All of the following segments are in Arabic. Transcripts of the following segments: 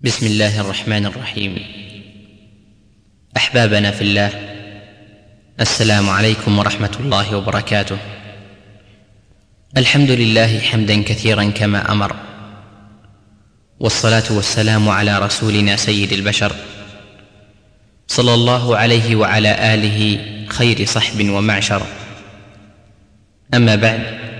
بسم الله الرحمن الرحيم. أحبابنا في الله، السلام عليكم ورحمة الله وبركاته. الحمد لله حمدا كثيرا كما أمر، والصلاة والسلام على رسولنا سيد البشر صلى الله عليه وعلى آله خير صحب ومعشر. أما بعد،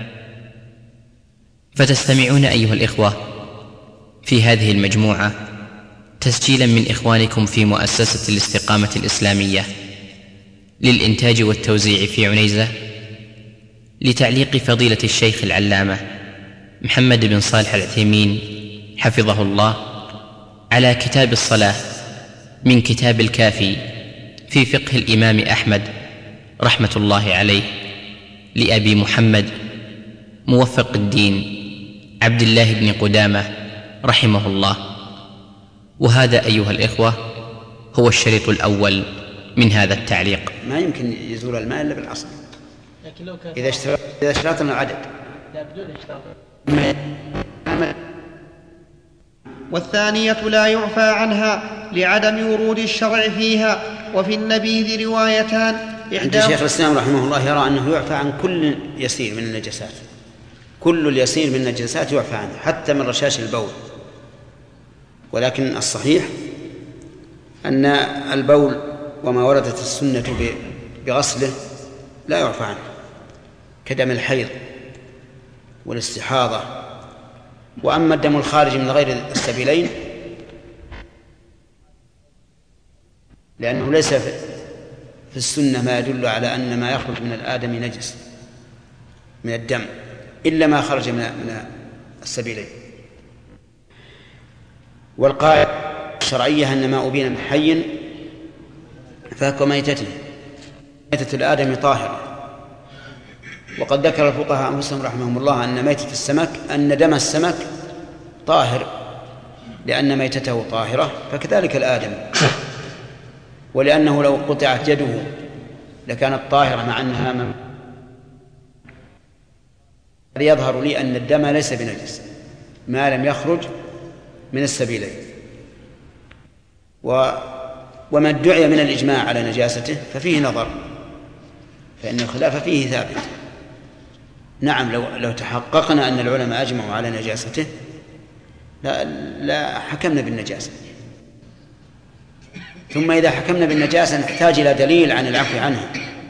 فتستمعون أيها الإخوة في هذه المجموعة تسجيلا من إخوانكم في مؤسسة الاستقامة الإسلامية للإنتاج والتوزيع في عنيزة، لتعليق فضيلة الشيخ العلامة محمد بن صالح العثيمين حفظه الله على كتاب الصلاة من كتاب الكافي في فقه الإمام أحمد رحمة الله عليه، لأبي محمد موفق الدين عبد الله بن قدامة رحمه الله. وهذا أيها الإخوة هو الشريط الأول من هذا التعليق. ما يمكن يزول الماء إلا بالأصل، إذا اشترطنا العدد. والثانية لا يعفى عنها لعدم ورود الشرع فيها. وفي النبيذ روايتان، عند شيخ الإسلام رحمه الله يرى أنه يعفى عن كل يسير من النجاسات، كل اليسير من النجاسات يعفى عنه، حتى من رشاش البول. ولكن الصحيح أن البول وما وردت السنة بغسله لا يعفى عنه، كدم الحيض والاستحاضة. وأما الدم الخارج من غير السبيلين لأنه ليس في السنة ما يدل على أن ما يخرج من الآدم نجس من الدم إلا ما خرج من السبيلين. والقاعدة الشرعية أن ما أبين من حي فهو ميتته، ميتة الآدم طاهرة. وقد ذكر الفقهاء أنفسهم رحمهم الله أن ميتة السمك، أن دم السمك طاهر لأن ميتته طاهرة، فكذلك الآدم. ولأنه لو قطعت يده لكانت طاهرة مع أنها يظهر لي أن الدم ليس بنجس ما لم يخرج من السبيلين. وما ادعي من الإجماع على نجاسته ففيه نظر، فإن الخلاف فيه ثابت. نعم، لو تحققنا أن العلماء أجمعوا على نجاسته لا حكمنا بالنجاسة. ثم إذا حكمنا بالنجاسة نحتاج إلى دليل عن العفو عنها،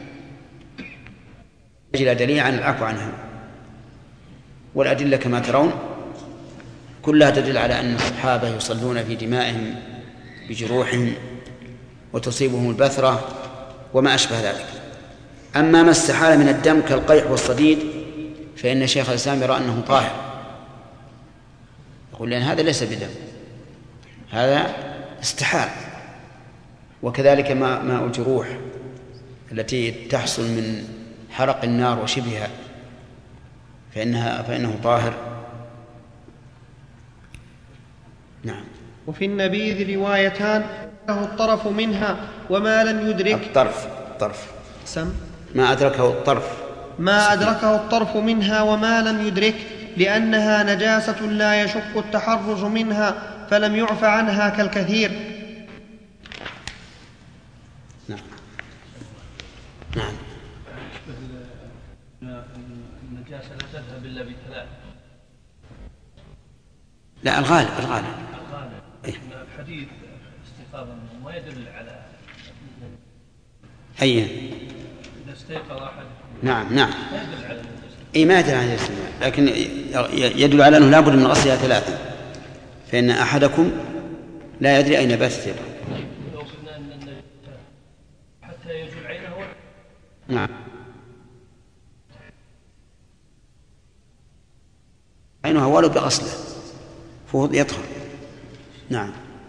والأدلة كما ترون كلها تدل على أن الصحابة يصلون في دمائهم بجروحهم وتصيبهم البثرة وما أشبه ذلك. أما ما استحال من الدم كالقيح والصديد فإن شيخ الإسلام يرى أنه طاهر، يقول لأن هذا ليس بدم، هذا استحال. وكذلك ماء الجروح التي تحصل من حرق النار وشبهها فإنه طاهر. نعم. وفي النبيذ روايتان، له الطرف منها وما لم يدرك. الطرف ما أدركه الطرف منها وما لم يدرك، لأنها نجاسة لا يشق التحرز منها، فلم يعف عنها كالكثير. نعم. النجاسة لا تذهب إلا بثلاث. لا، الغالب الحديث استيقاظا ما يدل على إذا استيقظ أحد. نعم ما يدل على ما يدل على النجاسة، لكن يدل على أنه لابد من غسلها ثلاثة، فإن أحدكم لا يدري أين باتت يده. لو قلنا أن حتى يزول عينه. نعم، عينها ولو بغسله فهو يطهر. نعم.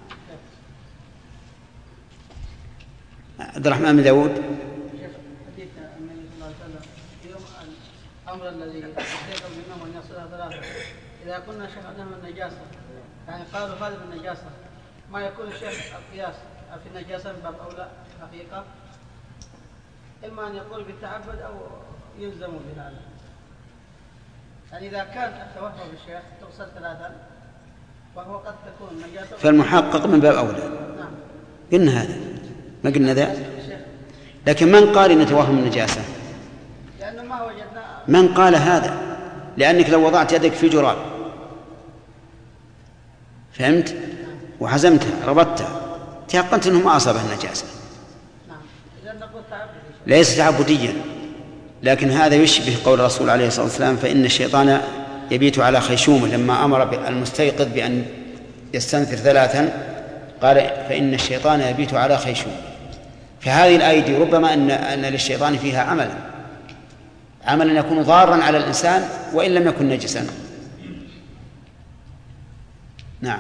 عبد الرحمن بن داود. حديث النبي صلى الله عليه وسلم يوم الأمر الذي يستيقظ منه من يصلها ثلاثة، إذا كنا شهدنا من النجاسة، يعني قالوا هذا من النجاسة، ما يكون الشيخ القياس في النجاسة من باب أولى حقيقة، إما أن يقول بالتعبد أو يلزم بهذا. يعني إذا كان التوهم بالشيخ تغسل ثلاثا وهو قد تكون نجاسة فالمحقق من باب أولى. نعم. قلنا هذا، ما قلنا ذا. لكن من قال إن توهم النجاسة؟ لأنه ما وجدنا. من قال هذا؟ لأنك لو وضعت يدك في جراب، فهمت؟ وحزمتها ربطتها، تيقنت أنه ما أصابها النجاسة. نعم. إذا نقول تعبدي. ليس تعبديا، لكن هذا يشبه قول الرسول عليه الصلاة والسلام: فإن الشيطان يبيت على خيشومه، لما أمر المستيقظ بأن يستنثر 3 قال: فإن الشيطان يبيت على خيشومه. فهذه الأيدي ربما أن للشيطان فيها عملا يكون ضارا على الإنسان وإن لم يكن نجسا. نعم.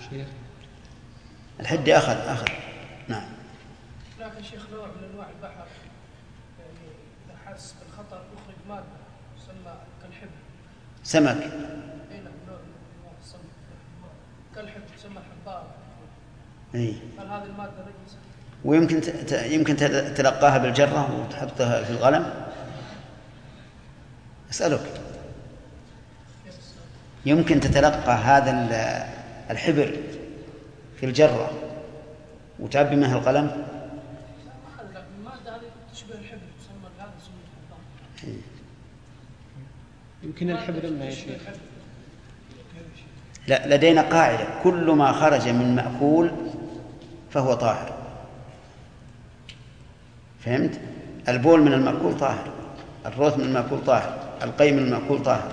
الحد أخذ. نعم. لكن شيخ نوع من أنواع البحر يعني إذا حس بالخطر يخرج مادة تسمى كالحبر. سمك. إيه نعم، نوع من السمك كالحبر تسمى الحبار. إيه. هل هذه المادة نجسة؟ ويمكن يمكن تلقاها بالجرة وتحطها في القلم. أسألك، يمكن تتلقى هذا الحبر في الجرة وتعبي منها القلم؟ المادة هذه تشبه الحبر تسمى هذا اسمه الحبار. يمكن الحبر ما يشبه. لا، لدينا قاعدة: كل ما خرج من مأكول فهو طاهر. فهمت؟ البول من المأكول طاهر، الروث من المأكول طاهر، القي من المأكول طاهر.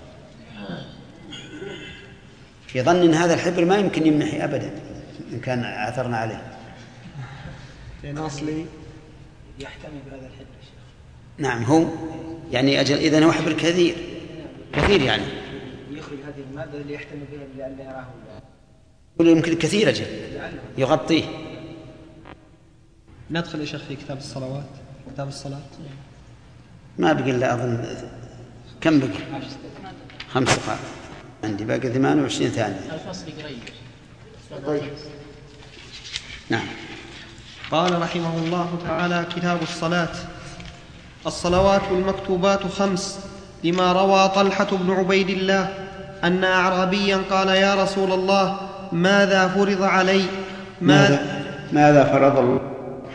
في ظن أن هذا الحبر ما يمكن يمنحي أبدا إن كان عثرنا عليه. لأن أصلي يحتمي بهذا الحبر. نعم، هو يعني أجل إذن هو حبر كثير يعني يخرج هذه المادة اللي يحتمي بها لأن يراه يمكن كثير أجل يغطيه. ندخل يا شيخ في كتاب الصلوات، كتاب الصلاة. ما بقي إلا أظن كم بقي؟ 5 دقائق عندي، باقي 28 ثانية. الفصل قريب. طيب. نعم. قال رحمه الله تعالى: كتاب الصلاة. الصلوات المكتوبات 5، لما روى طلحة بن عبيد الله أن أعرابيا قال: يا رسول الله، ماذا فرض علي؟ ماذا فرض الله؟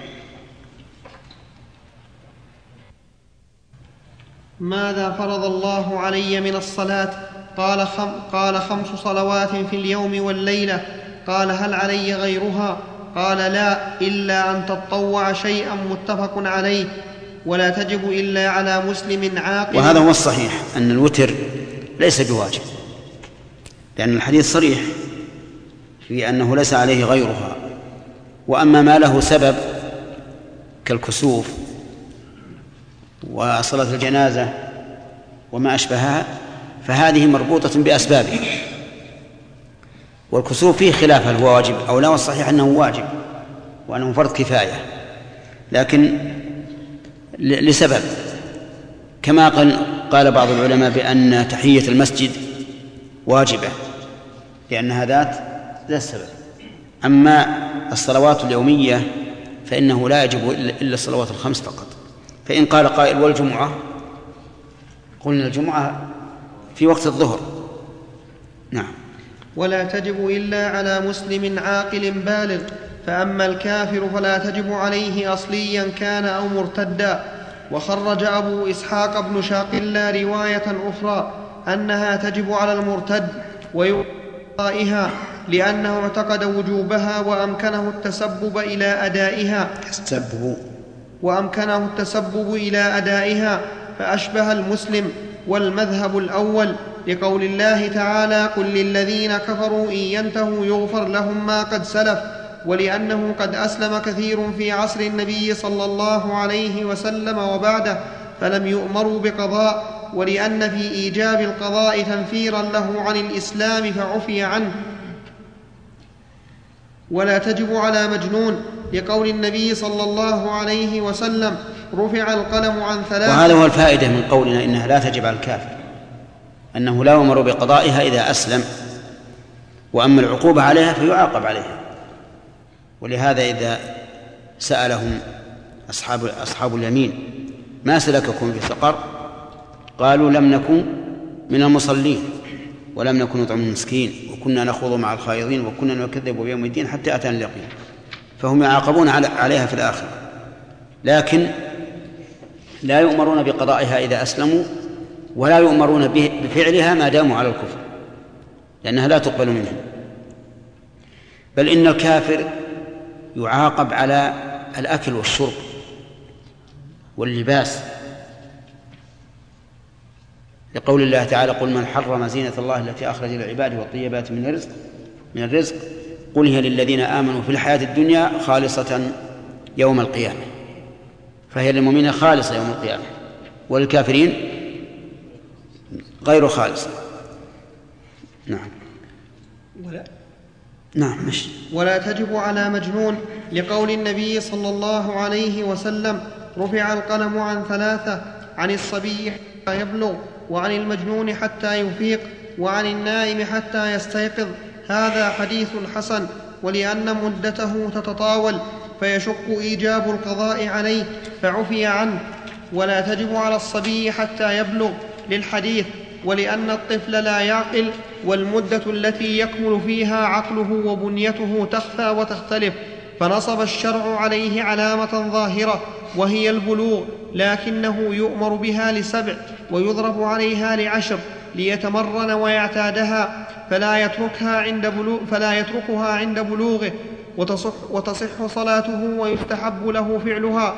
ماذا فرض الله علي من الصلاة؟ قال 5 صلوات في اليوم والليلة. قال: هل علي غيرها؟ قال: لا، إلا أن تطوع شيئا، متفق عليه، ولا تجب إلا على مسلم عاقل. وهذا هو الصحيح، أن الوتر ليس بواجب، لأن الحديث صريح في أنه ليس عليه غيرها. وأما ما له سبب كالكسوف وصلاة الجنازة وما أشبهها فهذه مربوطة بأسبابه، والكسوف فيه خلاف هل هو واجب أو لا، والصحيح أنه واجب وأنه فرض كفاية، لكن لسبب، كما قال بعض العلماء بأن تحية المسجد واجبة لأنها ذات السبب. أما الصلوات اليومية فإنه لا يجب إلا الصلوات 5 فقط. فإن قال قائل: والجمعة؟ قلنا الجمعة في وقت الظهر. نعم. ولا تجب إلا على مسلم عاقل بالغ، فأما الكافر فلا تجب عليه أصليا كان أو مرتدا. وخرج أبو إسحاق بن شاقلة رواية أخرى أنها تجب على المرتد ويقضائها، لأنه اعتقد وجوبها وأمكنه التسبب إلى أدائها فأشبه المسلم. والمذهب الأول لقول الله تعالى: قل للذين كفروا إن ينتهوا يغفر لهم ما قد سلف، ولأنه قد أسلم كثير في عصر النبي صلى الله عليه وسلم وبعده فلم يؤمروا بقضاء، ولأن في إيجاب القضاء تنفيرا له عن الإسلام فعفي عنه. ولا تجب على مجنون لقول النبي صلى الله عليه وسلم: رفع القلم عن 3. وهذا هو الفائدة من قولنا إنها لا تجب على الكافر، أنه لا يؤمر بقضائها إذا أسلم، وأما العقوبة عليها فيعاقب عليها. ولهذا إذا سألهم أصحاب اليمين: ما سلككم في سقر؟ قالوا: لم نكن من المصلين ولم نكن نطعم المسكين وكنا نخوض مع الخائضين وكنا نكذب بيوم الدين حتى أتانا اليقين، فهم يعاقبون عليها في الآخرة، لكن لا يؤمرون بقضائها إذا أسلموا، ولا يؤمرون بفعلها ما داموا على الكفر، لأنها لا تقبل منهم. بل إن الكافر يعاقب على الأكل والشرب واللباس، لقول الله تعالى: قل من حرم زينة الله التي أخرج لعباده والطيبات من الرزق قل هي للذين آمنوا في الحياة الدنيا خالصة يوم القيامة، فهي للمؤمنين خالصة يوم القيامة، والكافرين غير خالصة. نعم. نعم مش. ولا تجب على مجنون، لقول النبي صلى الله عليه وسلم: رفع القلم عن 3: عن الصبي حتى يبلغ، وعن المجنون حتى يفيق، وعن النائم حتى يستيقظ. هذا حديث حسن، ولأن مدته تتطاول فيشق إيجاب القضاء عليه فعفي عنه. ولا تجب على الصبي حتى يبلغ للحديث، ولأن الطفل لا يعقل، والمدة التي يكمل فيها عقله وبنيته تخفى وتختلف، فنصب الشرع عليه علامة ظاهرة وهي البلوغ، لكنه يؤمر بها ل7 ويضرب عليها ل10 ليتمرن ويعتادها، فلا يتركها عند بلوغه، وتصح صلاته ويستحب له فعلها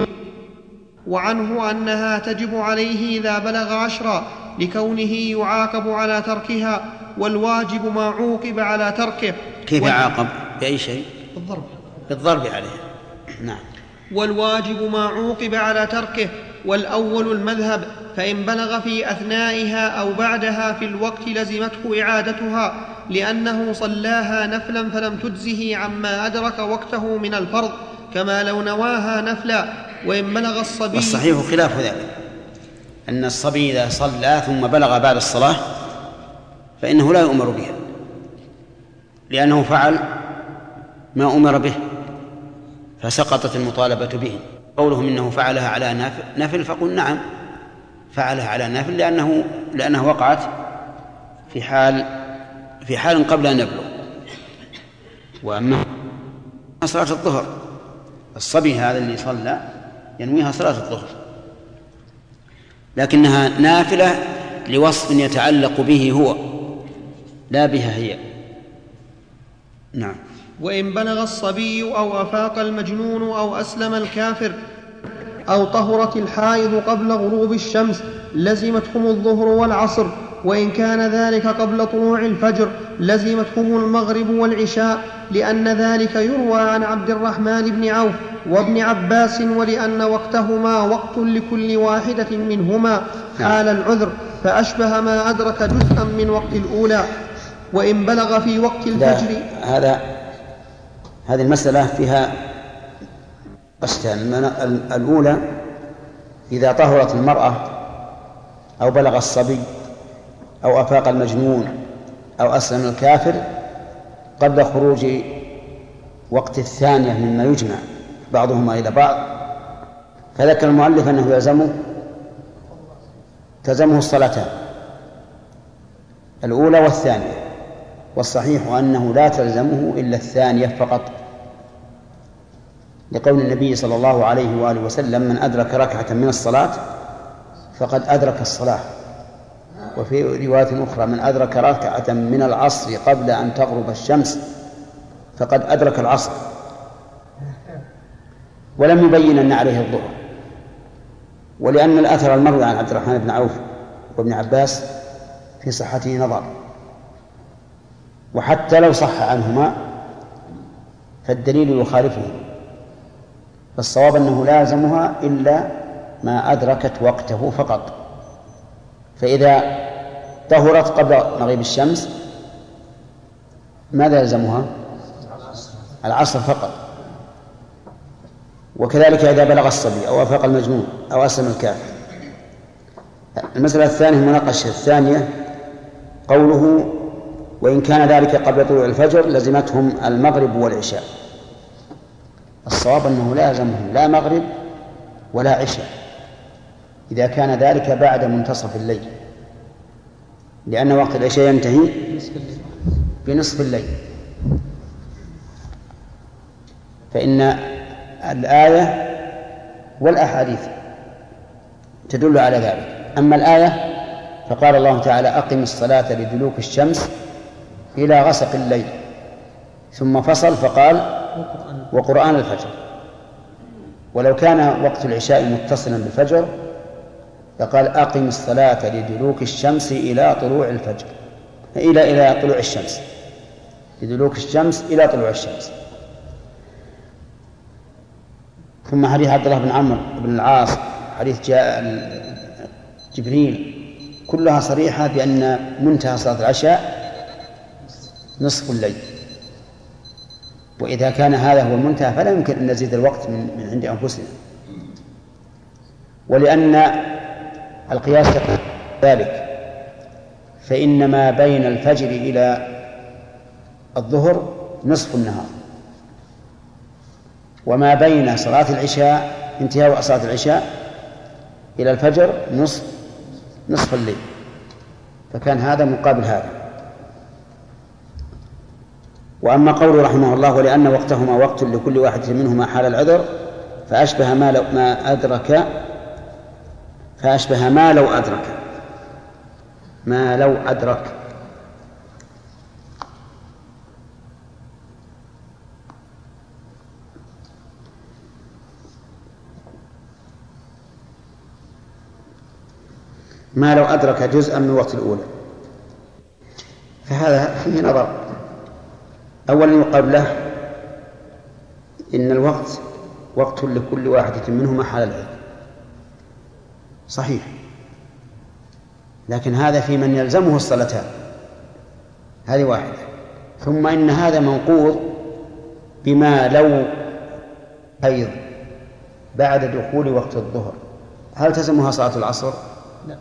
وعنه أنها تجب عليه إذا بلغ 10 لكونه يعاقب على تركها، والواجب ما عوقب على تركه. كيف يعاقب؟ بأي شيء؟ بالضرب عليه. نعم. والواجب ما عوقب على تركه، والأول المذهب، فإن بلغ في أثنائها أو بعدها في الوقت لزمته إعادتها، لأنه صلاها نفلا فلم تجزه عما أدرك وقته من الفرض، كما لو نواها نفلا. وإن بلغ الصبي، والصحيح خلاف ذلك، أن الصبي إذا صلى ثم بلغ بعد الصلاة فإنه لا يؤمر بها، لأنه فعل ما أمر به فسقطت المطالبة به. قولهم إنه فعلها على نفل، فقل نعم فعلها على نفل، لأنه وقعت في حال قبل أن يبلغ. وأما صلاة الظهر، الصبي هذا اللي صلى ينويها صلاة الظهر، لكنها نافلة لوصف يتعلق به هو لا بها هي. نعم. وإن بلغ الصبي أو أفاق المجنون أو أسلم الكافر أو طهرت الحائض قبل غروب الشمس لزمتهم الظهر والعصر، وإن كان ذلك قبل طلوع الفجر لزمتهم المغرب والعشاء، لأن ذلك يروى عن عبد الرحمن بن عوف وابن عباس، ولأن وقتهما وقت لكل واحدة منهما حال العذر، فأشبه ما أدرك جزءا من وقت الأولى. وإن بلغ في وقت الفجر، هذه المسألة فيها قسطان. الأولى: إذا طهرت المرأة أو بلغ الصبي أو أفاق المجنون أو أسلم الكافر قبل خروج وقت الثانية مما يجمع بعضهما إلى بعض، فذكر المؤلف أنه تلزمه الصلاتان الأولى والثانية، والصحيح أنه لا تلزمه إلا الثانية فقط، لقول النبي صلى الله عليه وآله وسلم: من أدرك ركعة من الصلاة فقد أدرك الصلاة. وفي رواية أخرى: من أدرك ركعة من العصر قبل أن تغرب الشمس فقد أدرك العصر. ولم يبين أن عليه الظهر، ولأن الأثر المروي عن عبد الرحمن بن عوف وابن عباس في صحته نظر، وحتى لو صح عنهما فالدليل يخالفه، فالصواب أنه لازمها إلا ما أدركت وقته فقط. فإذا طهرت قبل مغيب الشمس ماذا يلزمها؟ العصر فقط. وكذلك إذا بلغ الصبي أو أفاق المجنون أو أسلم الكافر. المسألة الثانية المناقشة الثانية قوله: وإن كان ذلك قبل طلوع الفجر لزمتهم المغرب والعشاء. الصواب أنه لازمهم لا مغرب ولا عشاء إذا كان ذلك بعد منتصف الليل، لأن وقت العشاء ينتهي بنصف الليل، فإن الآية والأحاديث تدل على ذلك. أما الآية فقال الله تعالى: أقم الصلاة لدلوك الشمس إلى غسق الليل، ثم فصل فقال: وقرآن الفجر. ولو كان وقت العشاء متصلا بالفجر فقال: أقم الصلاة لدلوك الشمس إلى طلوع الفجر، إلى طلوع الشمس، لدلوك الشمس إلى طلوع الشمس. ثم حديث عبد الله بن عمرو بن العاص، حديث جاء جبريل، كلها صريحة بأن منتهى صلاة العشاء نصف الليل، وإذا كان هذا هو المنتهى فلا يمكن أن نزيد الوقت من عند أنفسنا. ولأن القياس ذلك، فإن ما بين الفجر إلى الظهر نصف النهار، وما بين صلاة العشاء انتهاء صلاة العشاء إلى الفجر نصف الليل، فكان هذا مقابل هذا. وأما قوله رحمه الله: ولأن وقتهما وقت لكل واحد منهما حال العذر، فأشبه ما لو أدرك ما لو أدرك جزءا من وقت الأولى. فهذا فيه نظر. أولا يقال له إن الوقت وقت لكل واحدة منهما حال العذر، صحيح، لكن هذا في من يلزمه الصلاتان، هذه واحدة. ثم إن هذا منقوض بما لو حيض بعد دخول وقت الظهر، هل تلزمها صلاة العصر؟ لا،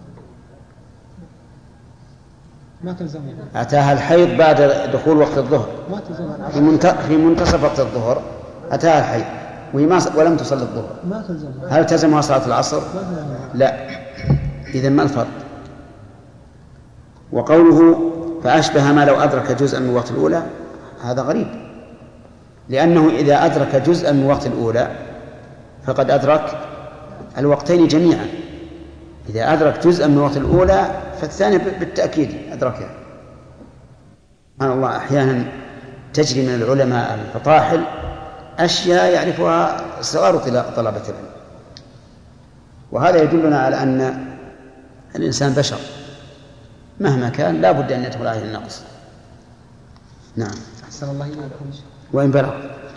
ما تلزمها. أتاها الحيض بعد دخول وقت الظهر، ما تلزمها. في منتصف وقت الظهر أتاها الحيض ولم تصل الظهر، ما تلزمها. هل تلزمها صلاة العصر؟ لا. إذن ما الفرق؟ وقوله فأشبه ما لو أدرك جزءا من وقت الأولى، هذا غريب، لأنه إذا أدرك جزءا من وقت الأولى فقد أدرك الوقتين جميعا. إذا أدرك جزءا من وقت الأولى فالثاني بالتأكيد أدركها. سبحان الله، أحيانا تجري من العلماء الفطاحل أشياء يعرفها صغار طلبة العلم، وهذا يدلنا على أن الإنسان بشر مهما كان لا بد أن يدخل عليه النقص. نعم. أحسن الله إليكم. وإن بلغ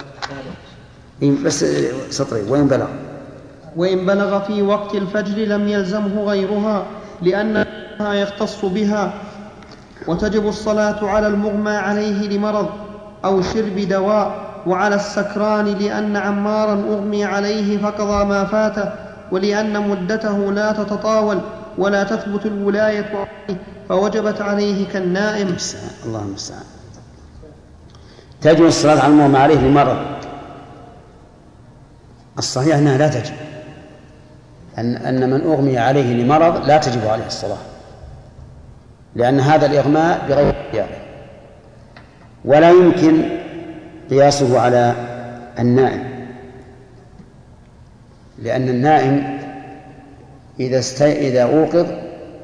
بس سطري وإن بلغ في وقت الفجر لم يلزمه غيرها لأنها يختص بها، وتجب الصلاة على المغمى عليه لمرض أو شرب دواء، وعلى السكران لأن عمارا أغمي عليه فقضى ما فاته، ولأن مدته لا تتطاول ولا تثبت الولاية عليه فوجبت عليه كالنائم. اللهم المستعان. تجب الصلاة على المغمى عليه لمرض، الصحيح أنها لا تجب، أن من أغمي عليه لمرض لا تجب عليه الصلاة، لأن هذا الإغماء بغير اختياره، ولا يمكن قياسه على النائم، لأن النائم إذا أوقظ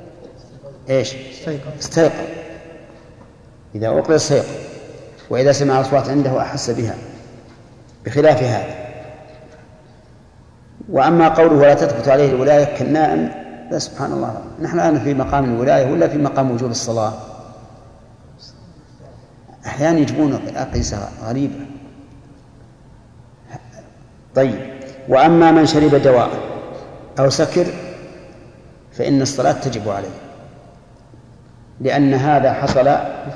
استيقظ، إذا أوقظ استيقظ، وإذا سمع الأصوات عنده أحس بها، بخلاف هذا. وأما قوله ولا تثبت عليه الولاية كالنائم، لا، سبحان الله، نحن الآن في مقام الولاية ولا في مقام وجوب الصلاة؟ أحيانا يجبون أقيسة غريبة. طيب، وأما من شرب دواء أو سكر فإن الصلاة تجب عليه، لأن هذا حصل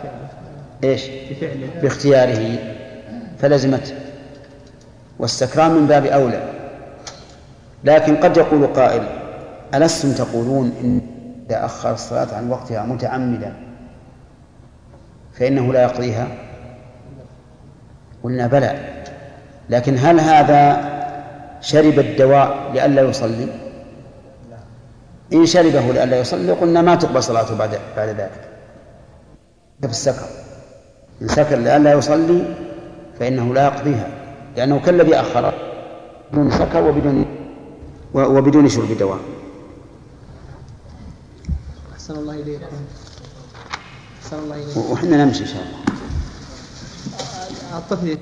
باختياره فلزمته، والسكران من باب أولى. لكن قد يقول قائل: ألستم تقولون إن إذا أخر الصلاة عن وقتها متعمدا فإنه لا يقضيها؟ قلنا بلى، لكن هل هذا شرب الدواء لئلا يصلي؟ إن شربه لئلا يصلي قلنا ما تقبل صلاته بعد ذلك في السكر. إن سكر لئلا يصلي فإنه لا يقضيها، لأنه كالذي أخر بدون سكر وبدون شرب دواء. أحسن الله إليكم. أحسن الله إليكم. وحنا نمشي إن شاء الله. الطفل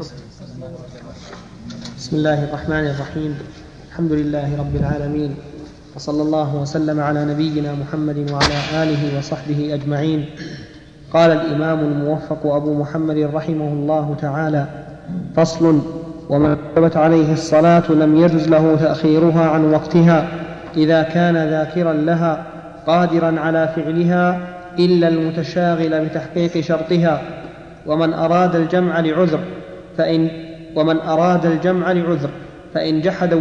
بسم الله الرحمن الرحيم. الحمد لله رب العالمين، وصلى الله وسلم على نبينا محمد وعلى آله وصحبه أجمعين. قال الإمام الموفق أبو محمد رحمه الله تعالى: فصل: ومن وجبت عليه الصلاة لم يجز له تأخيرها عن وقتها إذا كان ذاكرا لها قادرا على فعلها إلا المتشاغل بتحقيق شرطها. ومن أراد الجمع لعذر فإن جحد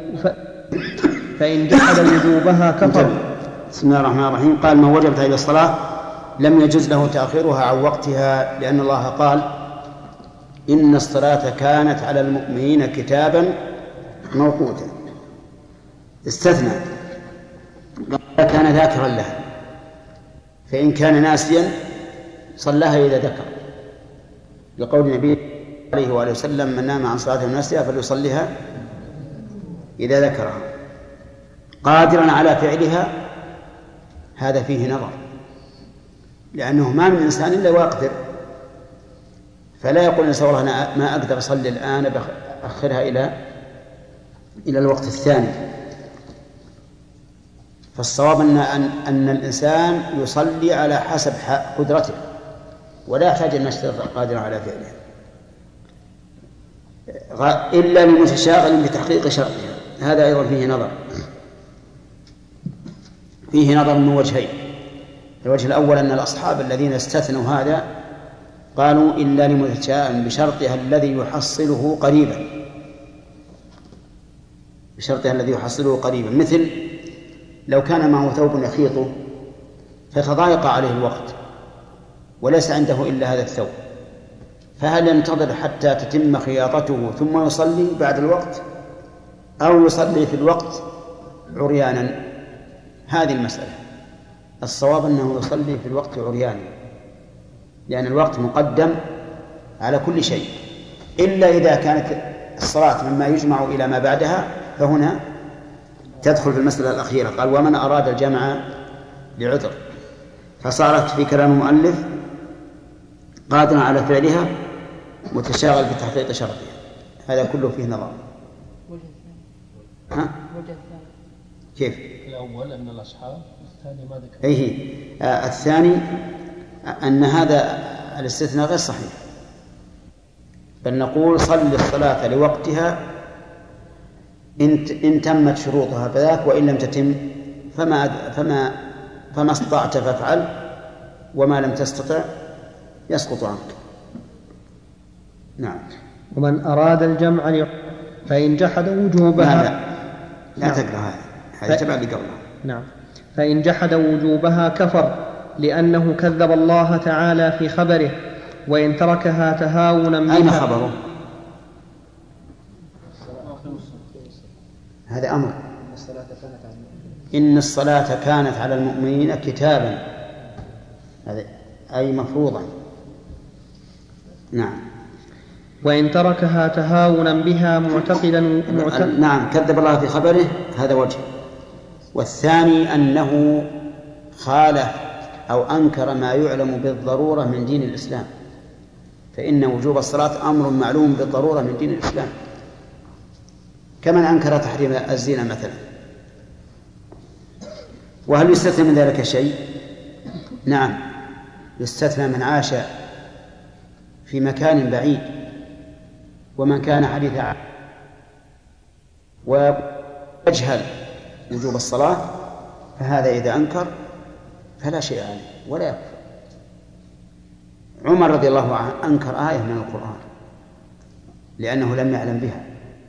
وجوبها كفر. بسم الله الرحمن الرحيم. قال: من وجبت عليه الصلاة لم يجز له تأخيرها عن وقتها، لأن الله قال: إن الصلاة كانت على المؤمنين كتابا موقوتا. استثنى كان ذاكرا لها، فإن كان ناسيا صلاها إذا ذكر، لقول النبي عليه وآله وسلم: من نام عن صلاة ناسيا فليصليها إذا ذكرها. قادرا على فعلها هذا فيه نظر، لأنه ما من إنسان إلا ويقدر، فلا يقول إنسان والله أنا ما أقدر أصلي الآن بأخرها إلى الوقت الثاني. فالصواب أن الإنسان يصلي على حسب قدرته، ولا يحتاج أن يشترط قادرا على فعلها إلا لمتشاغل بتحقيق شرطها. هذا أيضا فيه نظر من وجهين. الوجه الأول أن الأصحاب الذين استثنوا هذا قالوا: إلا لمتشاغل بشرطها الذي يحصله قريبا، مثل لو كان معه ثوب يخيطه فتضايق عليه الوقت وليس عنده إلا هذا الثوب، فهل ينتظر حتى تتم خياطته ثم يصلي بعد الوقت، أو يصلي في الوقت عريانا؟ هذه المسألة. الصواب أنه يصلي في الوقت عريانا، لأن الوقت مقدم على كل شيء، إلا إذا كانت الصلاة مما يجمع إلى ما بعدها، فهنا تدخل في المسألة الأخيرة. قال: ومن أراد الجمع لعذر، فصارت في كلام المؤلف قادرا على فعلها متشاغل بتحقيق شرطها. هذا كله فيه نظر. كيف؟ الأول أن الأصحاب، الثاني ما ذكر. الثاني أن هذا الاستثناء غير صحيح، بل نقول: صل الصلاة لوقتها إن تمت شروطها فذاك، وإن لم تتم فما استطعت فافعل، وما لم تستطع يسقط عنك. نعم. ومن أراد الجمع فإن جحد وجوبها. لا تقرأ هذا تبع اللي قبله. نعم. فإن جحد وجوبها كفر، لأنه كذب الله تعالى في خبره، وإن تركها تهاونا بها. أين خبره؟ هذا أمر. إن الصلاة كانت على المؤمنين كتابا، هذا أي مفروضا. نعم. وإن تركها تهاونا بها معتقدا. نعم، كذب الله في خبره، هذا وجه. والثاني أنه خالف أو أنكر ما يعلم بالضرورة من دين الإسلام، فإن وجوب الصلاة أمر معلوم بالضرورة من دين الإسلام، كمن أنكر تحريم الزنا مثلا. وهل يستثنى من ذلك شيء؟ نعم، يستثنى من عاش في مكان بعيد، ومن كان حديثا ويجهل وجوب الصلاة، فهذا إذا أنكر فلا شيء عليه ولا يكفر. عمر رضي الله عنه أنكر آية من القرآن لأنه لم يعلم بها،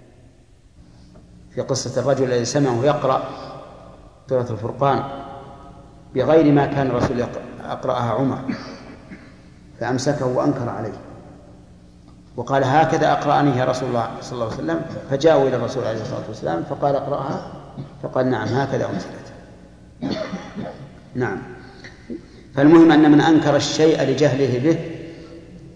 في قصة الرجل الذي سمعه يقرأ سورة الفرقان بغير ما كان الرسول يقرأها عمر، فأمسكه وأنكر عليه وقال: هكذا أقرأني يا رسول الله صلى الله عليه وسلم. فجاءوا إلى الرسول عليه الصلاة والسلام فقال: أقرأها، فقال: نعم هكذا أنزلت. نعم. فالمهم أن من أنكر الشيء لجهله به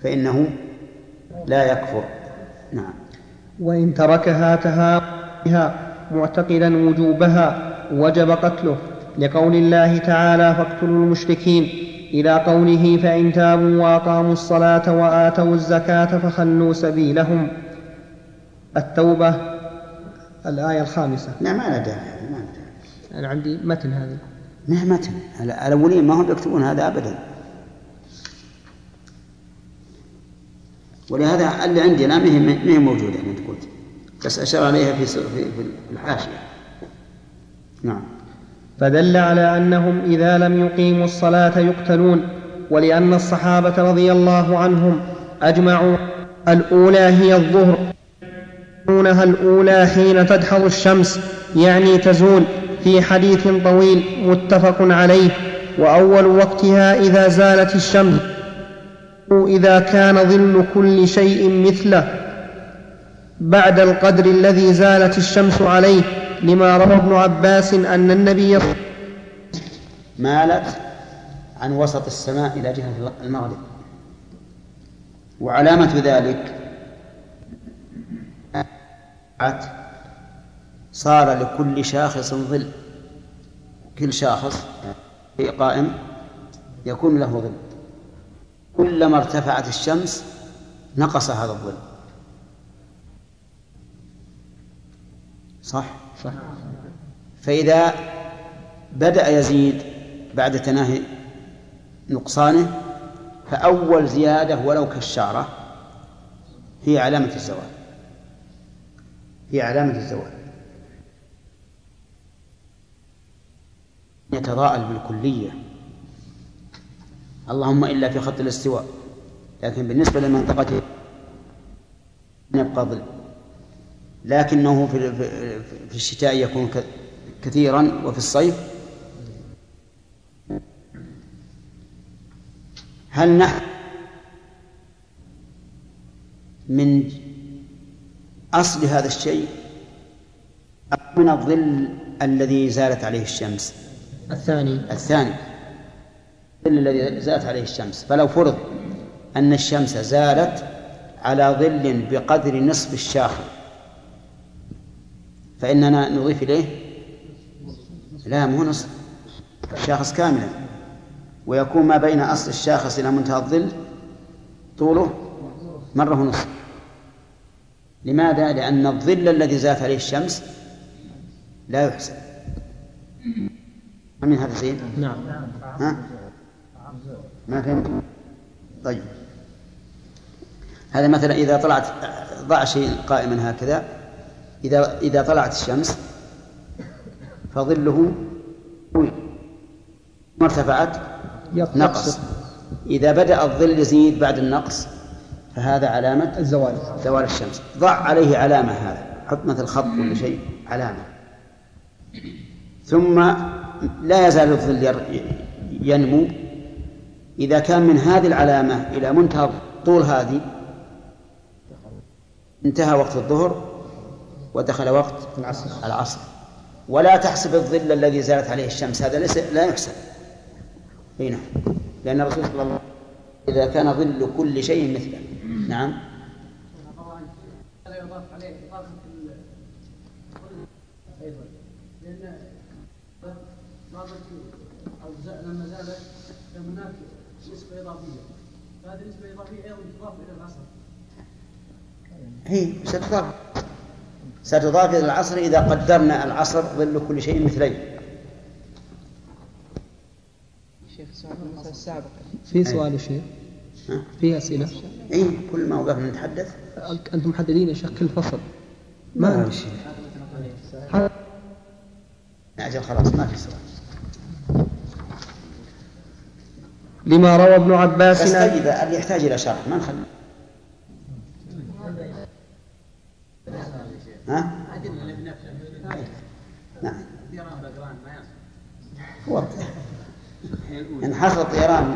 فإنه لا يكفر. نعم. وإن تركها تهاونها معتقدا وجوبها وجب قتله، لقول الله تعالى فاقتلوا المشركين، إلى قوله فإن تابوا وأقاموا الصلاة وآتوا الزكاة فخلوا سبيلهم. التوبة الآية 5. لا ما لا داعي. أنا عندي متن هذا. ما متن الأولين ما هم يكتبون هذا أبدا. ولهذا اللي عندي أنا ما هي موجودة أنت قلت، بس أشار عليها في الحاشية. نعم. فدل على أنهم إذا لم يقيموا الصلاة يقتلون، ولأن الصحابة رضي الله عنهم أجمعوا الأولى هي الظهر، يقولونها الأولى حين تدحض الشمس يعني تزول، في حديث طويل متفق عليه. وأول وقتها إذا زالت الشمس، إذا كان ظل كل شيء مثله بعد القدر الذي زالت الشمس عليه، لما روى ابن عباس أن النبي مالت عن وسط السماء إلى جهة المغرب. وعلامة ذلك صار لكل شاخص ظل، كل شاخص قائم يكون له ظل، كلما ارتفعت الشمس نقص هذا الظل. صح؟ فإذا بدأ يزيد بعد تناهي نقصانه، فأول زيادة ولو كالشعرة هي علامة الزوال، هي علامة الزوال. يتضاءل بالكلية اللهم إلا في خط الاستواء، لكن بالنسبة لمنطقته يبقى ظل، لكنه في الشتاء يكون كثيرا وفي الصيف. هل نحن من أصل هذا الشيء أو من الظل الذي زالت عليه الشمس؟ الثاني، الظل الذي زالت عليه الشمس. فلو فرض أن الشمس زالت على ظل بقدر نصف الشاخص، فإننا نضيف إليه لا مو نصف الشاخص كاملا، ويكون ما بين أصل الشاخص إلى منتهى الظل طوله مرة ونصف. لماذا؟ لأن الظل الذي زالت عليه الشمس لا يحسب. من هذا زين؟ نعم. ها؟ ما فهمت؟ طيب، هذا مثلا إذا طلعت، ضع شيء قائما هكذا، إذا طلعت الشمس فظله ما ارتفعت نقص، إذا بدأ الظل يزيد بعد النقص فهذا علامة زوال الشمس. ضع عليه علامة، هذا حط مثل خط ولا شيء علامة، ثم لا يزال الظل ينمو. إذا كان من هذه العلامة إلى منتهى طول هذه انتهى وقت الظهر ودخل وقت العصر. ولا تحسب الظل الذي زالت عليه الشمس، هذا لا يحسب هنا، لأن الرسول صلى الله عليه وسلم إذا كان ظل كل شيء مثله. نعم. لا يضاف عليه إضافة أيضا، لأن لما زالت هناك نسبة إضافية، هذه النسبة الإضافية أيضا تضاف إلى العصر. هي ستضاف إلى العصر إذا قدرنا العصر ظل كل شيء مثليه. شيخ سؤال السابق في سؤال الشيخ، في أسئلة. كل ما وقفنا نتحدث. أنتم محددين يا شيخ كل فصل؟ ما في شيء. أجل خلاص ما في سؤال. لما روى ابن عباس. بس طيب اللي يحتاج إلى شرح ما نخلي. ها؟ نعم. هو إن حصل طيران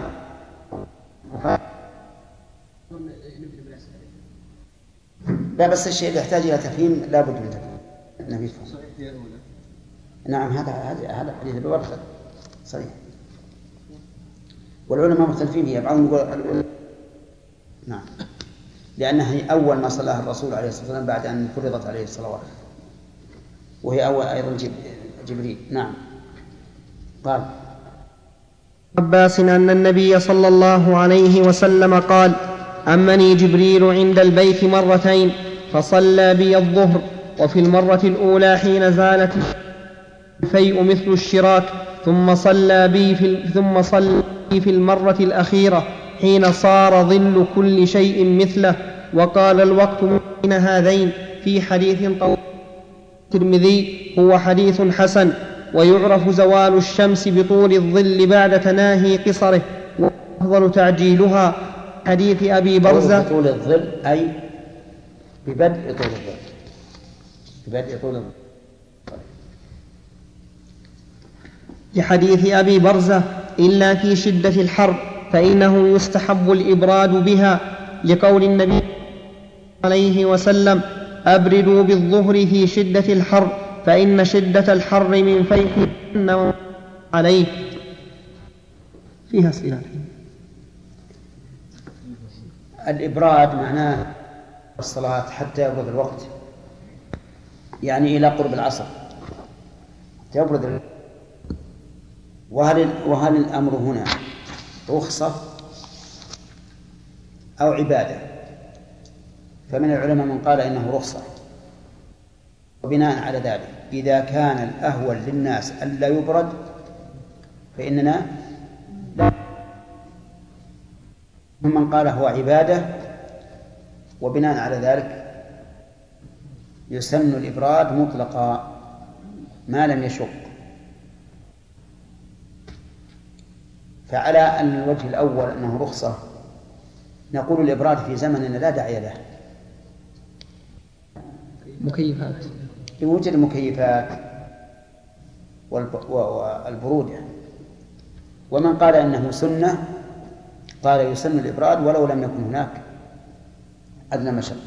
لا، بس الشيء اللي يحتاج إلى تفهيم لا بد من تفهيم النبي فهم. نعم، هذا حديث ببرخة صحيح. والعلماء مختلفين فيها، بعضهم يقول نعم، لأنها هي أول ما صلاها الرسول عليه الصلاة والسلام بعد أن فرضت عليه الصلوات، وهي أول أيضا جبريل. نعم. قال عباس أن النبي صلى الله عليه وسلم قال: أمني جبريل عند البيت مرتين فصلى بي الظهر، وفي المرة الأولى حين زالت الفيء مثل الشراك، ثم صلى بي في المرة الأخيرة حين صار ظل كل شيء مثله. وقال: الوقت بين هذين في حديث طويل الترمذي هو حديث حسن. ويعرف زوال الشمس بطول الظل بعد تناهي قصره، وأفضل تعجيلها حديث أبي برزة. بطول الظل أي ببدء طول الظل، ببدء طول الظل. لحديث أبي برزة: إلا في شدة الحر فإنه يستحب الإبراد بها، لقول النبي عليه وسلم: أبردوا بالظهر في شدة الحر فإن شدة الحر من فيح جهنم عليه. فيها أسئلة. الإبراد معناه الصلاة حتى يبرد الوقت، يعني إلى قرب العصر يبرد الوقت. وهل الأمر هنا رخصة أو عبادة؟ فمن العلماء من قال إنه رخصة، وبناء على ذلك إذا كان الأهون للناس ألا يبرد فإننا لا. من قال هو عبادة، وبناء على ذلك يسن الإبراد مطلقا ما لم يشق. فعلى أن الوجه الأول أنه رخصة نقول الإبراد في زمننا لا داعي له، مكيفات بوجود المكيفات والبرودة. ومن قال إنه سنة قال يسن الإبراد ولو لم يكن هناك أدنى مشقة.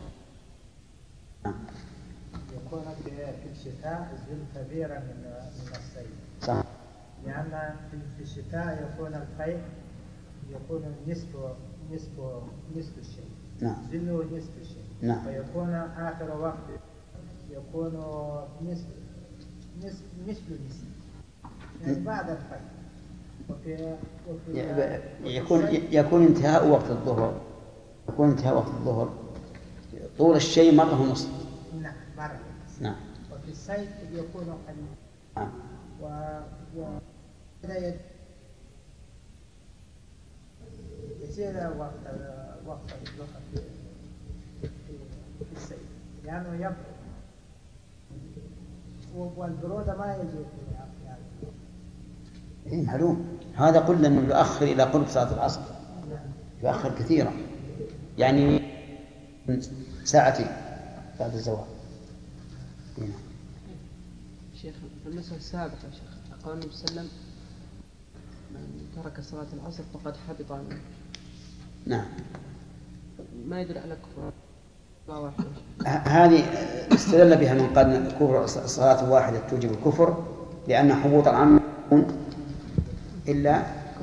يكون في الشتاء الظل كبيرا من الصيف. صح. لأن في الشتاء يكون الفيء يكون نصف الشيء. نعم. ظله نصف الشيء. نعم. فيكون آخر وقت يكون نصف يعني بعد الفيء. يكون انتهاء وقت الظهر، يكون انتهاء وقت الظهر طول الشيء مرة ونصف. نعم مرة. نعم. وفي الصيف يكون قليل. نعم. يصير وقت الظهر في الصيف لأنه يبرد، والبرودة ما يجي يعني معلوم. هذا قلنا أنه يؤخر إلى قرب صلاة العصر، يؤخر كثيرا، يعني ساعتين بعد الزوال. شيخ في المسألة السابقة شيخ قال النبي صلى الله عليه وسلم: من ترك صلاة العصر فقد حبط عنه. نعم. ما يدل على كفر هذه استدل بها من قال كفر صلاة واحدة توجب الكفر، لأن حبوط العام إلا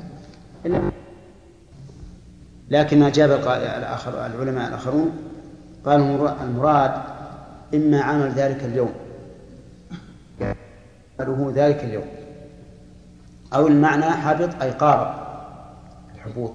لكن ما جاب العلماء الآخرون قالوا المراد إما عمل ذلك اليوم عمله ذلك اليوم، أو المعنى حبط أي قارب الحبوط.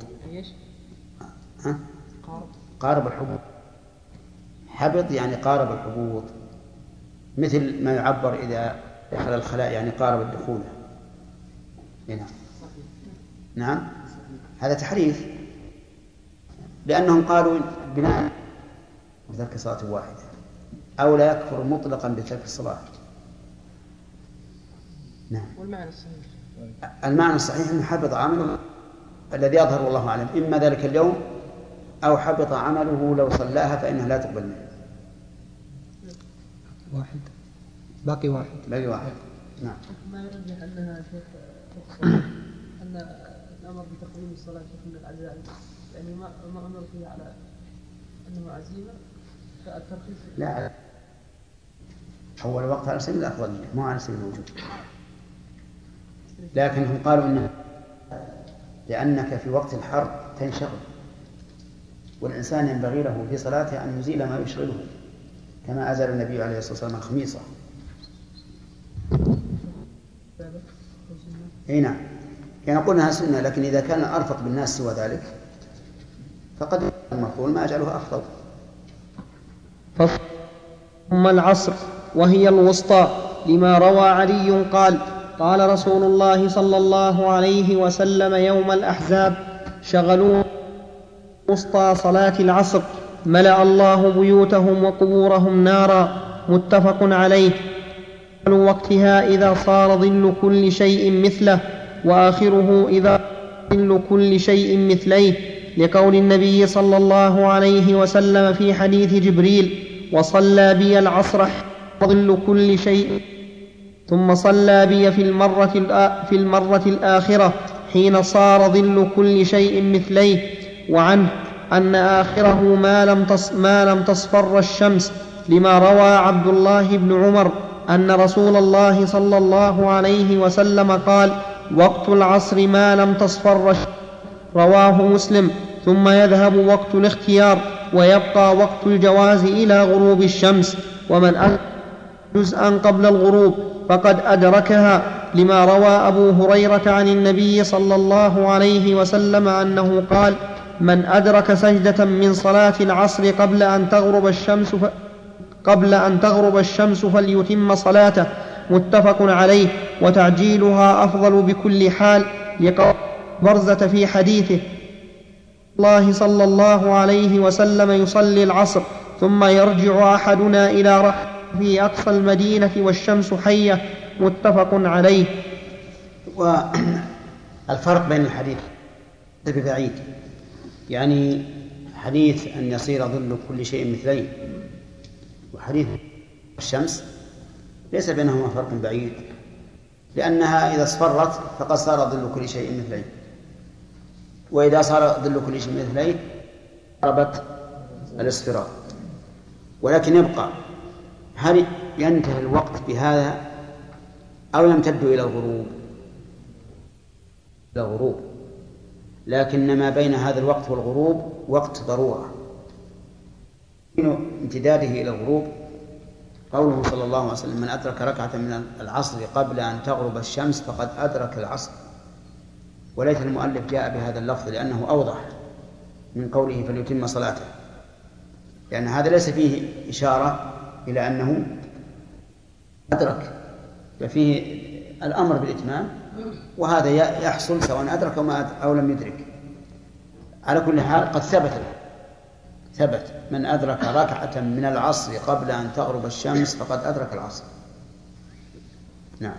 قارب الحبوط، حبط يعني قارب الحبوط، مثل ما يعبر إذا دخل الخلاء يعني قارب الدخول. هنا. نعم. هذا تحريف، لأنهم قالوا بناء بترك صلاة واحدة أو لا يكفر مطلقا بترك الصلاة. نعم. والمعنى الصحيح المعنى الصحيح أنه حبط عمله الذي يظهر والله أعلم، إما ذلك اليوم أو حبط عمله لو صلاها فإنها لا تقبل منه. واحد باقي واحد. نعم. ما يرجح أنها شيخ أن الأمر بتقديم الصلاة شيخ من العزائم، يعني ما أمر فيه على أنه عزيمة فالترخيص. لا، أول وقت على سبيل الأفضلية مو على سبيل الوجوب، لكنهم قالوا إنه لأنك في وقت الحر تنشغل والإنسان ينبغي له في صلاته أن يزيل ما يشغله، كما أزال النبي عليه الصلاة والسلام الخميصة. أي نعم، يعني نقول أنها سنة، لكن إذا كان أرفق بالناس سوى ذلك فقد المفضول ما أجعله أفضل. ثم العصر وهي الوسطى، لما روى علي قال: قال رسول الله صلى الله عليه وسلم يوم الأحزاب: شغلوا وسطى صلاة العصر، ملأ الله بيوتهم وقبورهم نارا. متفق عليه. وقتها إذا صار ظل كل شيء مثله، وآخره إذا ظل كل شيء مثليه، لقول النبي صلى الله عليه وسلم في حديث جبريل: وصلى بي العصر ظل كل شيء، ثم صلى بي في المرة الآخرة حين صار ظل كل شيء مثليه. وعنه أن آخره ما لم تصفر الشمس، لما روى عبد الله بن عمر أن رسول الله صلى الله عليه وسلم قال: وقت العصر ما لم تصفر الشمس. رواه مسلم. ثم يذهب وقت الاختيار، ويبقى وقت الجواز إلى غروب الشمس. ومن أدرك جزءا قبل الغروب فقد أدركها، لما روى أبو هريرة عن النبي صلى الله عليه وسلم أنه قال: من أدرك سجدة من صلاة العصر قبل أن تغرب الشمس فليتم صلاته. متفق عليه. وتعجيلها أفضل بكل حال، لقول برزة في حديثه: الله صلى الله عليه وسلم يصلي العصر ثم يرجع أحدنا إلى رحمه في أقصى المدينة والشمس حية. متفق عليه. والفرق بين الحديث ببعيد، يعني حديث أن يصير ظل كل شيء مثلين وحديث الشمس ليس بينهما فرق بعيد، لأنها إذا اصفرت فقد صار ظل كل شيء مثلين، وإذا صار ظل كل شيء مثلين قربت الاصفرار. ولكن يبقى هل ينتهي الوقت بهذا أو يمتد إلى الغروب؟ لكن ما بين هذا الوقت والغروب وقت ضرورة. امتداده إلى الغروب قوله صلى الله عليه وسلم: من أدرك ركعة من العصر قبل أن تغرب الشمس فقد أدرك العصر. وليس المؤلف جاء بهذا اللفظ لأنه أوضح من قوله فليتم صلاته، لأن هذا ليس فيه إشارة إلى أنه أدرك، ففيه الأمر بالإتمام، وهذا يحصل سواء أدرك أو لم يدرك. على كل حال قد ثبت من أدرك ركعة من العصر قبل أن تغرب الشمس فقد أدرك العصر. نعم.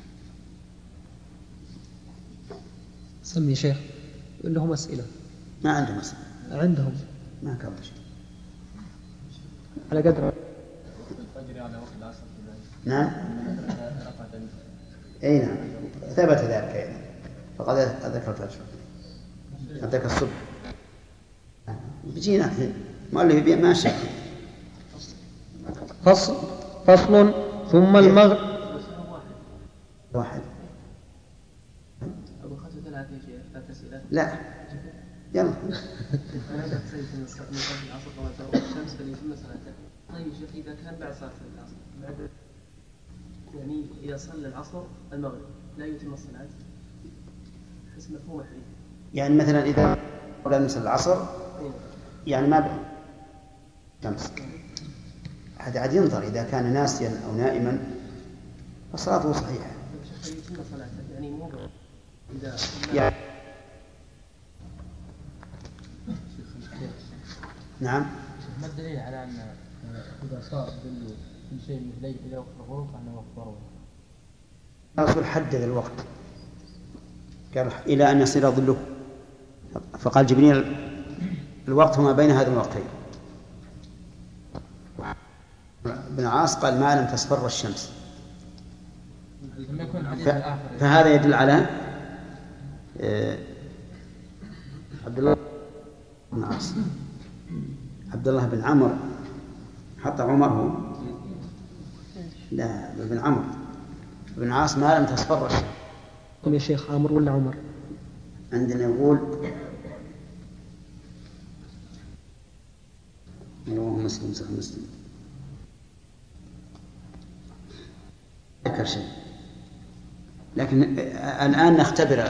سمي شيخ. لهم أسئلة؟ ما عندهم أسئلة. عندهم. ما كان شيء. على قدر. نعم. أي نعم، ثبت ذلك يعني. فقد أدرك الفجر، أدرك الصبح. بيجينا الحين مؤلف يبيع ماشي. فصل. ثم المغرب. واحد. أبو خمسة ثلاثة ثلاث أسئلة. لا. يلا. أنا أقصد من صلاة العصر قبل تغرب الشمس فليتم صلاته. طيب شيخ، إذا كان بعد صلاة العصر، يعني إذا صلى العصر المغرب لا يتم الصلاة، حسب مفهوم الحديث. يعني مثلا إذا قبل أن يصلي العصر يعني ما شمس، هذا عاد ينظر إذا كان ناسيا أو نائما فصلاته صحيحة. يتم صلاته يعني مو إذا يعني. نعم. ما الدليل على أن إذا صار ظل كل شيء مثليه إلى وقت الغروب أنه وقت ضروري؟ الرسول حدد الوقت، قال إلى أن يصير ظله، فقال جبريل الوقت ما بين هذين الوقتين. ابن عاص قال ما لم تصفر الشمس. فهذا يدل على عبد الله بن عاص. عبد الله بن عمرو، حتى عمر هو لا بن عمرو بن عاص ما لم تصفر الشمس. يا شيخ عمرو ولا عمر؟ عندنا يقول رواه مسلم صحيح مسلم. ذكر شيء، لكن الآن نختبر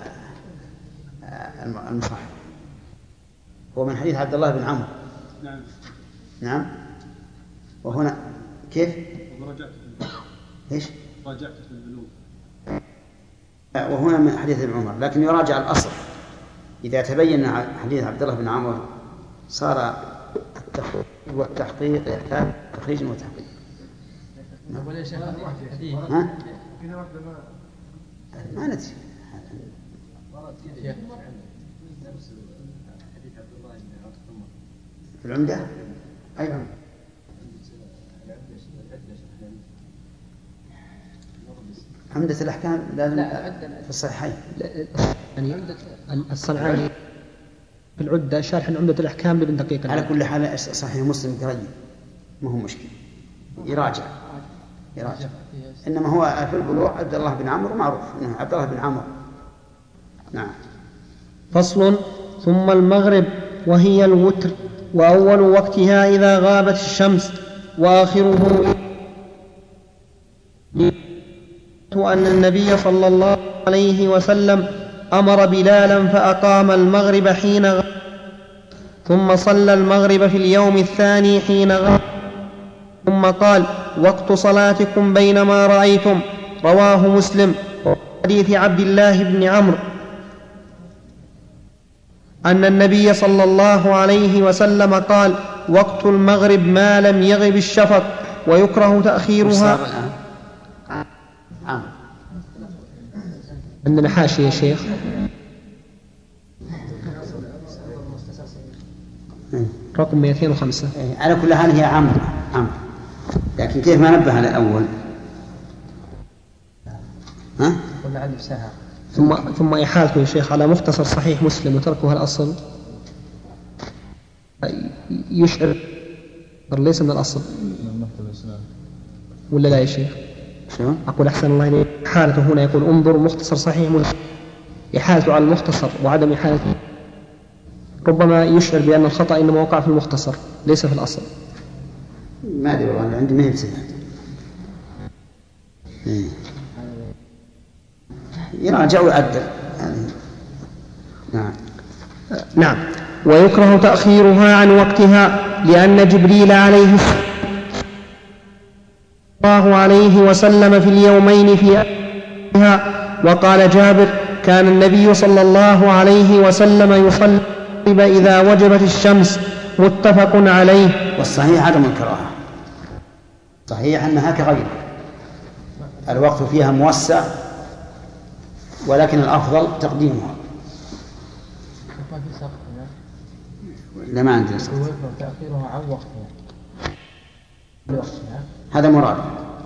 المصحف. هو من حديث عبد الله بن عمرو. نعم. وهنا كيف؟ ايش؟ راجعت في البلوغ. وهنا من حديث ابن عمر، لكن يراجع الأصل. إذا تبين حديث عبد الله بن عمرو صار والتحقيق يحتاج تخريج وتحقيق. ها؟ ما ندري. في العمدة؟ أي عمدة؟ عمدة الأحكام لازم في الصحيحين. يعني الصنعاني في العدة شارح عمدة الأحكام لابن دقيق. على كل حال صحيح مسلم قريب ما هو مشكلة، يراجع. إنما هو في البلوغ عبد الله بن عمرو معروف إنه عبد الله بن عمرو. نعم. فصل. ثم المغرب وهي الوتر، وأول وقتها إذا غابت الشمس، وآخره أن النبي صلى الله عليه وسلم أمر بلالا فأقام المغرب حين غاب، ثم صلى المغرب في اليوم الثاني حين غاب، ثم قال: وقت صلاتكم بينما رأيتم. رواه مسلم. حديث عبد الله بن عمرو أن النبي صلى الله عليه وسلم قال: وقت المغرب ما لم يغب الشفق، ويكره تأخيرها. عندنا حاشية يا شيخ. رقم 205. على كل حال هي عام، لكن كيف ما نبه على الأول؟ ها؟ قلنا عندي ساعة. ثم إحالته يا شيخ على مختصر صحيح مسلم وتركها الأصل يشعر ليس من الأصل ولا لا يا شيخ؟ شو؟ أقول أحسن الله إليك. إحالته هنا يقول انظر مختصر صحيح مسلم، إحالته على المختصر وعدم إحالته ربما يشعر بأن الخطأ إنما وقع في المختصر ليس في الأصل. ما أدري والله عندي مهم سنة. يراجع ويعدل. نعم. ويكره تأخيرها عن وقتها لأن جبريل عليه الله عليه وسلم في اليومين فيها. وقال جابر: كان النبي صلى الله عليه وسلم يصلي إذا وجبت الشمس. متفق عليه. والصحيح عدم الكراهة، صحيح أنها كغيرها، الوقت فيها موسع، ولكن الأفضل تقديمها. لا ما عندنا سقط. تأخيرها عن وقتها هذا مراد.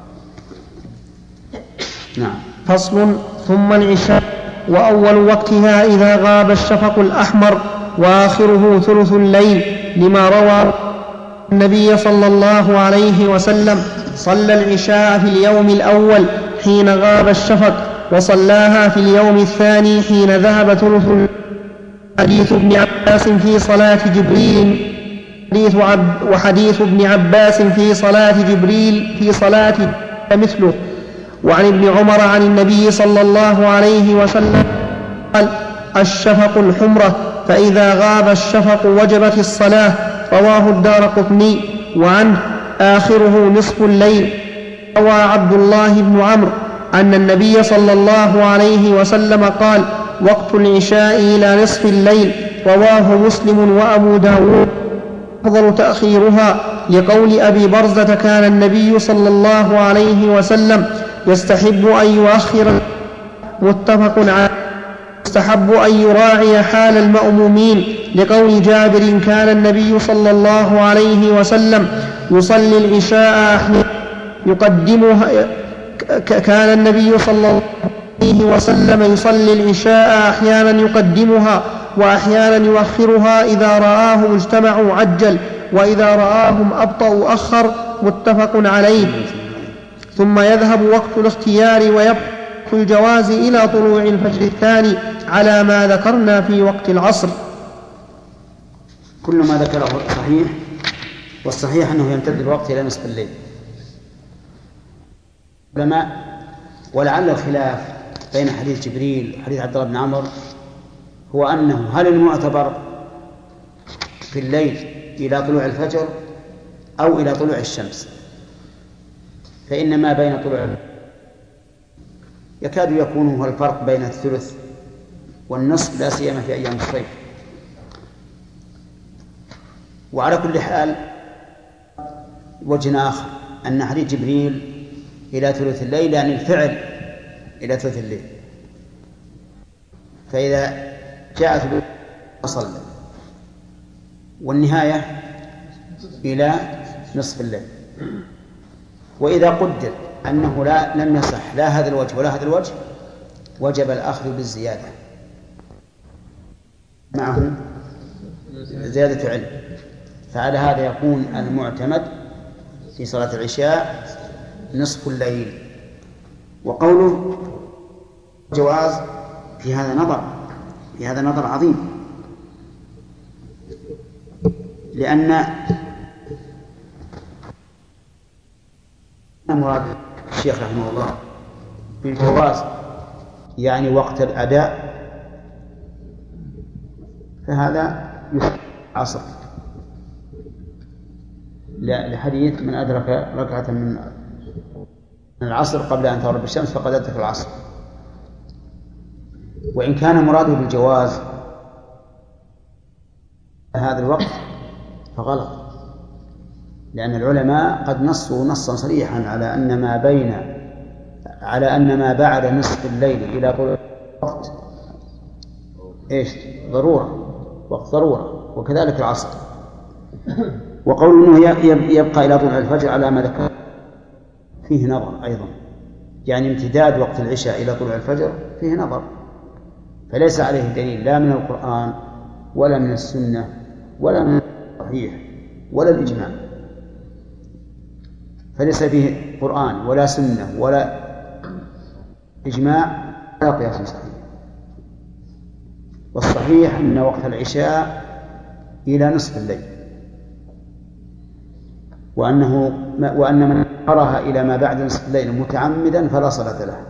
نعم. فصل. ثم العشاء، وأول وقتها إذا غاب الشفق الأحمر، وآخره ثلث الليل، لما روى النبي صلى الله عليه وسلم صلى العشاء في اليوم الأول حين غاب الشفق، وصلاها في اليوم الثاني حين ذهب ثلث الليل. حديث ابن عباس في صلاة جبريل وحديث ابن عباس في صلاة جبريل في صلاة مثله. وعن ابن عمر عن النبي صلى الله عليه وسلم قال: الشفق الحمرة، فإذا غاب الشفق وجبت الصلاة. رواه الدارقطني. وعنه: آخره نصف الليل. روى عبد الله بن عمرو أن النبي صلى الله عليه وسلم قال: وقت العشاء إلى نصف الليل. رواه مسلم وأبو داود. أفضل تأخيرها لقول أبي برزة: كان النبي صلى الله عليه وسلم يستحب أن يؤخر. متفق عليه. يستحب أن يراعي حال المأمومين لقول جابر: كان النبي صلى الله عليه وسلم يصلي العشاء أحيانا يقدمها. كان النبي صلى الله عليه وسلم يصلي العشاء أحيانا يقدمها وأحيانا يؤخرها. إذا رآهم اجتمعوا عجل، وإذا رآهم أبطأوا أخر. متفق عليه. ثم يذهب وقت الاختيار ويبقى الجواز إلى طلوع الفجر الثاني على ما ذكرنا في وقت العصر. كل ما ذكره صحيح والصحيح أنه يمتد الوقت إلى نصف الليل. ولعل الخلاف بين حديث جبريل وحديث عبد الله بن عمرو هو أنه هل المعتبر في الليل إلى طلوع الفجر أو إلى طلوع الشمس؟ فإن ما بين طلوع يكاد يكون هو الفرق بين الثلث والنصف، لا سيما في أيام الصيف. وعلى كل حال وجه آخر أن حديث جبريل إلى ثلث الليل يعني الفعل إلى ثلث الليل، فإذا جاءت فصل والنهاية إلى نصف الليل. وإذا قدر أنه لم يصح لا هذا الوجه ولا هذا الوجه وجب الأخذ بالزيادة معه زيادة علم. فعلى هذا يكون المعتمد في صلاة العشاء نصف الليل. وقوله جواز في هذا نظر عظيم، لأن مراد الشيخ رحمه الله بالجواز يعني وقت الأداء، فهذا يسمى عصر لحديث من أدرك ركعة من العصر قبل أن تغرب الشمس فقد أدرك العصر. وإن كان مراده بالجواز هذا الوقت فغلط، لأن العلماء قد نصوا نصا صريحا على أن ما بعد نصف الليل إلى طلوع الوقت وقت ضرورة، وكذلك العصر. وقول أنه يبقى إلى طلوع الفجر على ما ذكر فيه نظر أيضا، يعني امتداد وقت العشاء إلى طلوع الفجر فيه نظر، فليس عليه دليل لا من القرآن ولا من السنة ولا من الصحيح ولا الإجماع، فليس فيه قرآن ولا سنة ولا إجماع ولا قياس صحيح. والصحيح أن وقت العشاء إلى نصف الليل، وأن من أخرها إلى ما بعد نصف الليل متعمدا فلا صلاة له.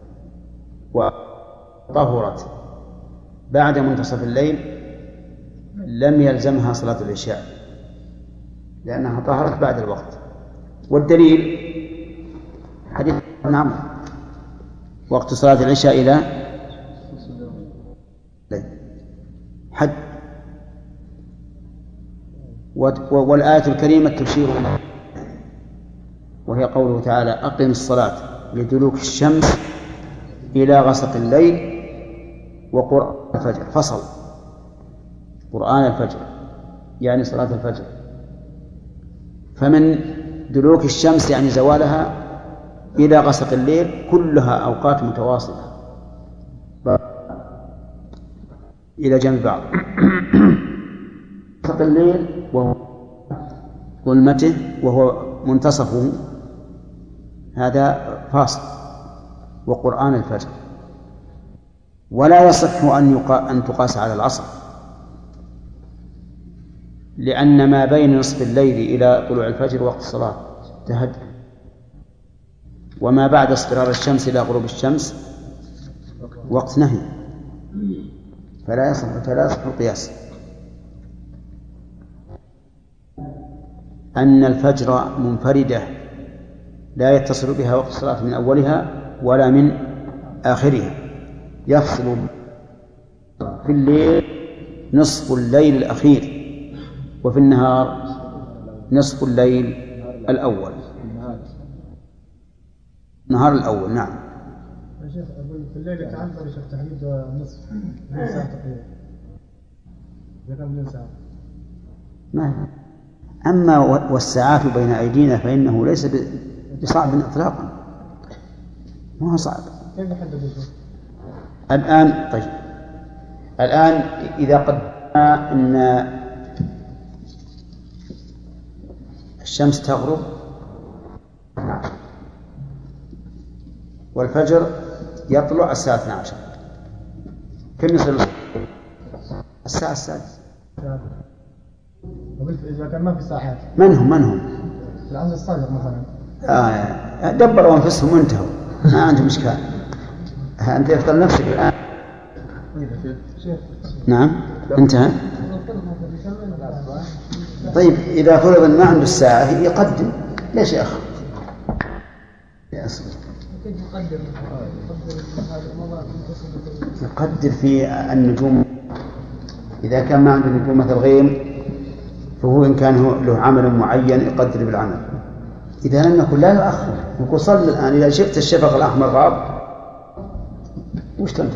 وطهرت بعد منتصف الليل لم يلزمها صلاة العشاء لأنها طهرت بعد الوقت. والدليل حديث ابن عمرو وقت صلاة العشاء إلى حد. والآية الكريمة تشير وهي قوله تعالى أقم الصلاة لدلوك الشمس إلى غسق الليل وقرآن الفجر. فصل قرآن الفجر يعني صلاة الفجر، فمن دلوك الشمس يعني زوالها إلى غسق الليل كلها أوقات متواصلة إلى جنب بعض. غسق الليل وهو ظلمته وهو منتصفه هذا فاصل، وقرآن الفجر. ولا يصح أن تقاس على العصر، لأن ما بين نصف الليل إلى طلوع الفجر وقت الصلاة تهجد، وما بعد اصفرار الشمس إلى غروب الشمس وقت نهي، فلا يصح القياس. أن الفجر منفردة لا يتصل بها وقت الصلاة من أولها ولا من آخرها، يفصل في الليل نصف الليل الأخير، وفي النهار نصف الليل الأول. النهار الأول. نعم يا شيخ، أقول في الليل يتعذر يا شيخ تحديد نصف ساعة تقريبا، إذا كم ساعة. ما أما والساعات بين أيدينا فإنه ليس بصعب إطلاقا، ما هو صعب. كيف نحدد الآن؟ طيب الآن إذا قدرنا أن الشمس تغرب والفجر يطلع الساعة 12، كم يصل الساعة السادسة؟ قلت إذا كان ما في ساعات. من هم؟ العصر الصادق مثلا. دبروا أنفسهم وانتهوا، ما عندهم إشكال. أنت يفضل نفسك الآن. نعم انتهى. طيب إذا فرض ما عنده الساعة يقدم، ليش يا أخي؟ يقدر في النجوم. إذا كان ما عنده نجوم مثل غيم فهو إن كان له عمل معين يقدر بالعمل. إذا لم يكن لا يؤخر، يقول صل الآن، إذا شفت الشفق الأحمر غاب وش تنتظر؟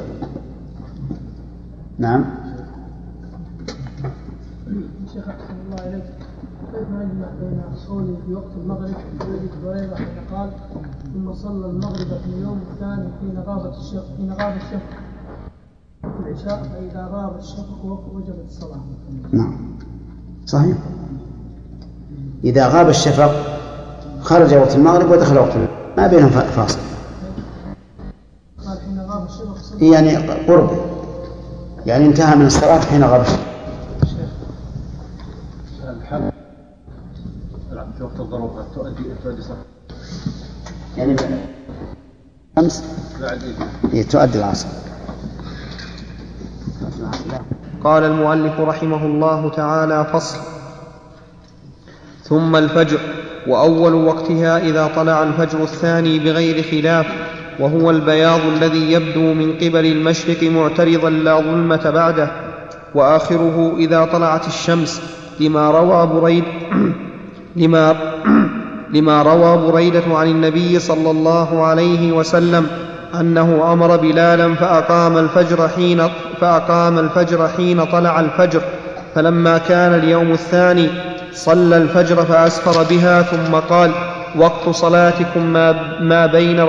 نعم. شيخ أحسن الله إليك، كيف نجمع بين قوله في وقت المغرب في حديث بريرة حين قال ثم صلى المغرب في اليوم الثاني حين غاب الشفق في العشاء، فإذا غاب الشفق وجبت الصلاة. نعم صحيح. إذا غاب الشفق خرج وقت المغرب ودخل وقت المغرب، ما بينهم فاصل. قال حين غاب الشفق يعني قرب، يعني انتهى من الصلاة حين غاب الشفق. الحمد في وقت الضرورة تؤدي صلاة يعني أمس تؤدي العصر. قال المؤلف رحمه الله تعالى: فصل. ثم الفجر، وأول وقتها إذا طلع الفجر الثاني بغير خلاف، وهو البياض الذي يبدو من قبل المشرق معترضا لا ظلمة بعده، وآخره إذا طلعت الشمس، لما روى بريدة عن النبي صلى الله عليه وسلم أنه أمر بلالا فأقام الفجر حين طلع الفجر، فلما كان اليوم الثاني صلى الفجر فأسفر بها، ثم قال: وقت صلاتكم ما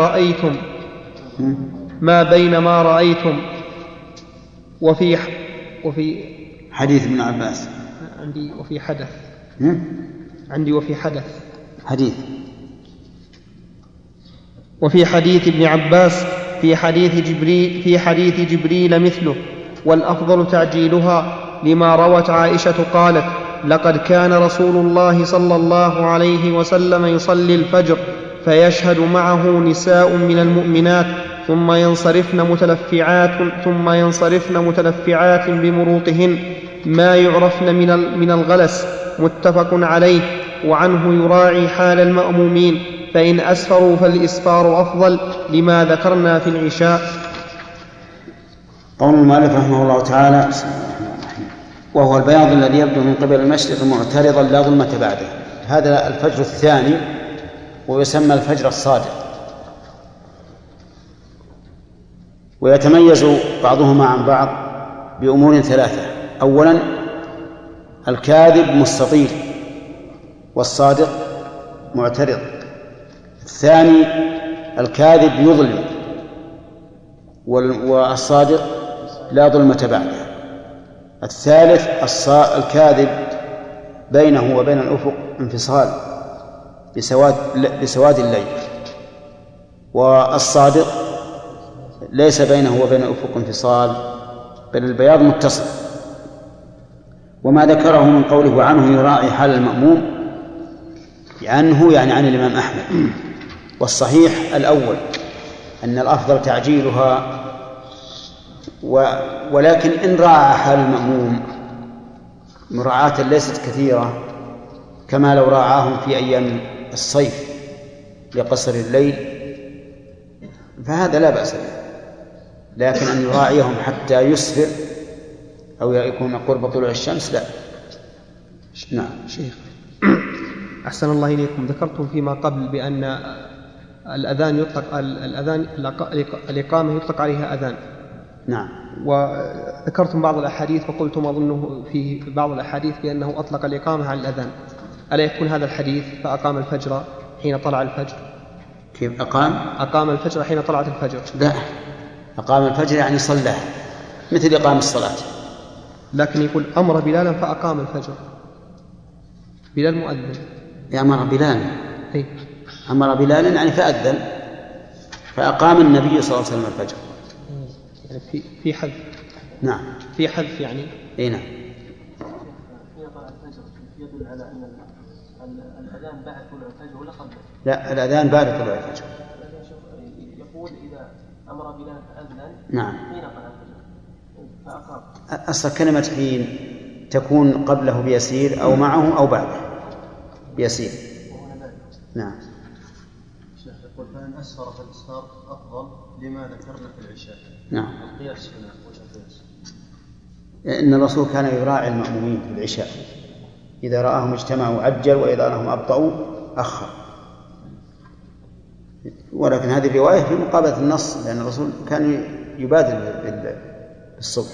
بين ما رأيتم. وفي حديث ابن عباس عندي وفي حدث حديث وفي حديث ابن عباس في حديث جبريل مثله، والأفضل تعجيلها، لما روت عائشة قالت: لقد كان رسول الله صلى الله عليه وسلم يصلي الفجر فيشهد معه نساء من المؤمنات ثم ينصرفن متلفعات بمروطهن ما يعرفن من الغلس، متفق عليه. وعنه يراعي حال المأمومين، فإن أسفروا فالإسفار أفضل، لما ذكرنا في العشاء. قول المؤلف رحمه الله تعالى: وهو البياض الذي يبدو من قبل المشرق معترضا لا ظلمة بعده. هذا الفجر الثاني، ويسمى الفجر الصادق، ويتميز بعضهما عن بعض بأمور ثلاثة. أولا الكاذب مستطيل والصادق معترض. الثاني الكاذب يظلم والصادق لا ظلمة بعده. الثالث الكاذب بينه وبين الأفق انفصال بسواد الليل، والصادق ليس بينه وبين الأفق انفصال بل البياض متصل. وما ذكره من قوله وعنه يراعي حال المأموم، عنه يعني عن الإمام أحمد. والصحيح الأول أن الأفضل تعجيلها، ولكن إن راعى حال المأموم مراعاة ليست كثيرة كما لو راعاهم في أيام الصيف لقصر الليل فهذا لا بأس به، لكن أن يراعيهم حتى يسفر أو يكون قرب طلوع الشمس لا. نعم. شيخ أحسن الله إليكم، ذكرتم فيما قبل بأن الإقامة يطلق عليها أذان. نعم. وذكرتم بعض الأحاديث وقلتم أظنه في بعض الأحاديث بأنه أطلق الإقامة على الأذان. ألا يكون هذا الحديث فأقام الفجر حين طلع الفجر؟ كيف أقام الفجر حين طلعت الفجر؟ لا، أقام الفجر يعني صلاه مثل إقام الصلاة. لكن يقول أمر بلالا فأقام الفجر. بلال مؤذن. أمر بلالا أمر بلالا يعني فأذن، فأقام النبي صلى الله عليه وسلم الفجر. يعني في حذف. نعم. في حذف يعني. إيه نعم. حين طلع الفجر في يدل على أن الأذان بعد طلوع الفجر ولا قبله؟ لا، الأذان بعد طلوع الفجر. يقول إذا أمر بلال فأذن نعم حين طلع الفجر فأقام. أصل كلمة حين تكون قبله بيسير أو معه أو بعده بيسير. نعم. شيخ يقول فإن أسفر فالإسفار أفضل لما ذكرنا في العشاء. نعم. القياس هنا وش القياس؟ إن الرسول كان يراعي المأمومين في العشاء، إذا رآهم اجتمعوا عجل وإذا رآهم أبطأوا أخر. ولكن هذه الرواية في مقابلة النص، لأن الرسول كان يبادر بالصبح.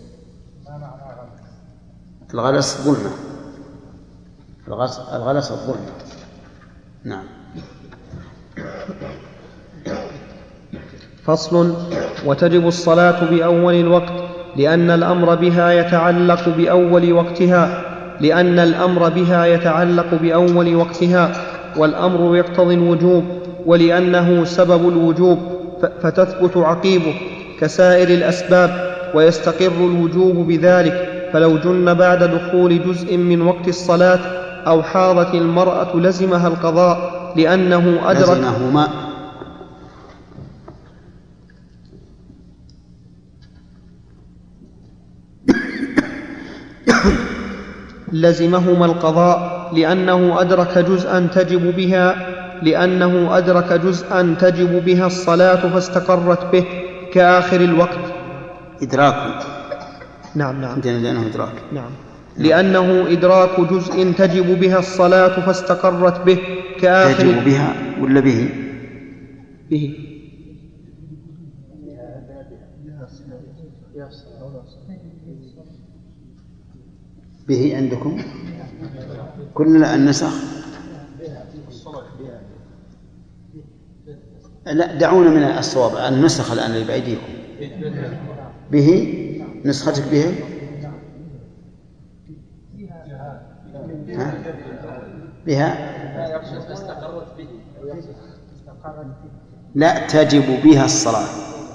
الغلس ظلمة، الغلس الظلمة. نعم. فصل. وتجب الصلاة بأول الوقت لأن الأمر بها يتعلق بأول وقتها والأمر يقتضي الوجوب ولأنه سبب الوجوب فتثبت عقيبه كسائر الأسباب ويستقر الوجوب بذلك. فلو جن بعد دخول جزء من وقت الصلاة أو حاضت المرأة لزمها القضاء لأنه أدرك لزمهما القضاء لأنه أدرك جزءا تجب بها الصلاة فاستقرت به كآخر الوقت. إدراك. نعم. لأنه إدراك. نعم. لأنه إدراك جزء تجب بها الصلاة فاستقرت به كآخر. تجب بها ولا به؟ به عندكم كلنا النسخ. لا، دعونا من الصواب. النسخ الآن اللي بأيديكم به، نسختك به بها. لا، تجب بها الصلاة.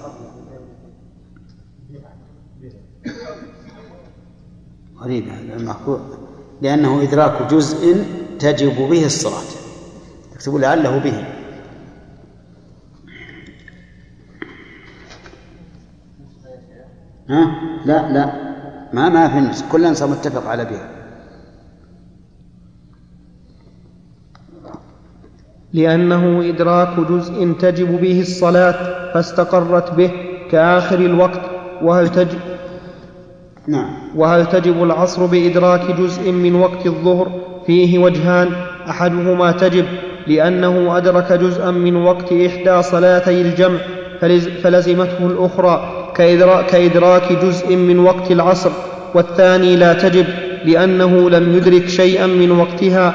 غريب هذا المحفوظ، لأنه إدراك جزء تجب به الصلاة. تكتبوا لعله به. لا ما في النسخ، كلنا صار متفق على بها. لأنه إدراك جزء تجب به الصلاة فاستقرت به كآخر الوقت. وهل تجب العصر بإدراك جزء من وقت الظهر؟ فيه وجهان. أحدهما تجب لأنه أدرك جزءا من وقت إحدى صلاتي الجمع فلزمته الأخرى كإدراك جزء من وقت العصر. والثاني لا تجب لأنه لم يدرك شيئا من وقتها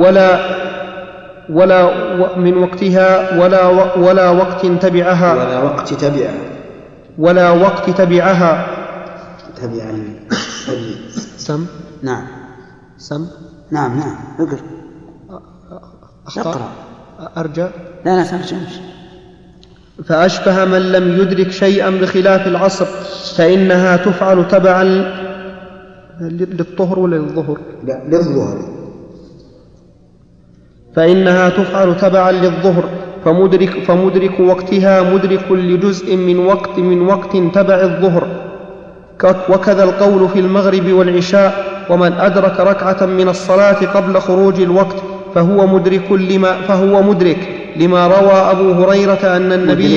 ولا وقت تبعها. سم. نعم. اقرأ. أرجع. لا ترجمش. فأشبه من لم يدرك شيئا بخلاف العصر فإنها تفعل تبعا للطهر ولا للظهر؟ لا، للظهر. فإنها تفعل تبعا للظهر فمدرك وقتها مدرك لجزء من وقت تبع الظهر. وكذا القول في المغرب والعشاء. ومن أدرك ركعة من الصلاة قبل خروج الوقت فهو مدرك لما روى أبو هريرة أن النبي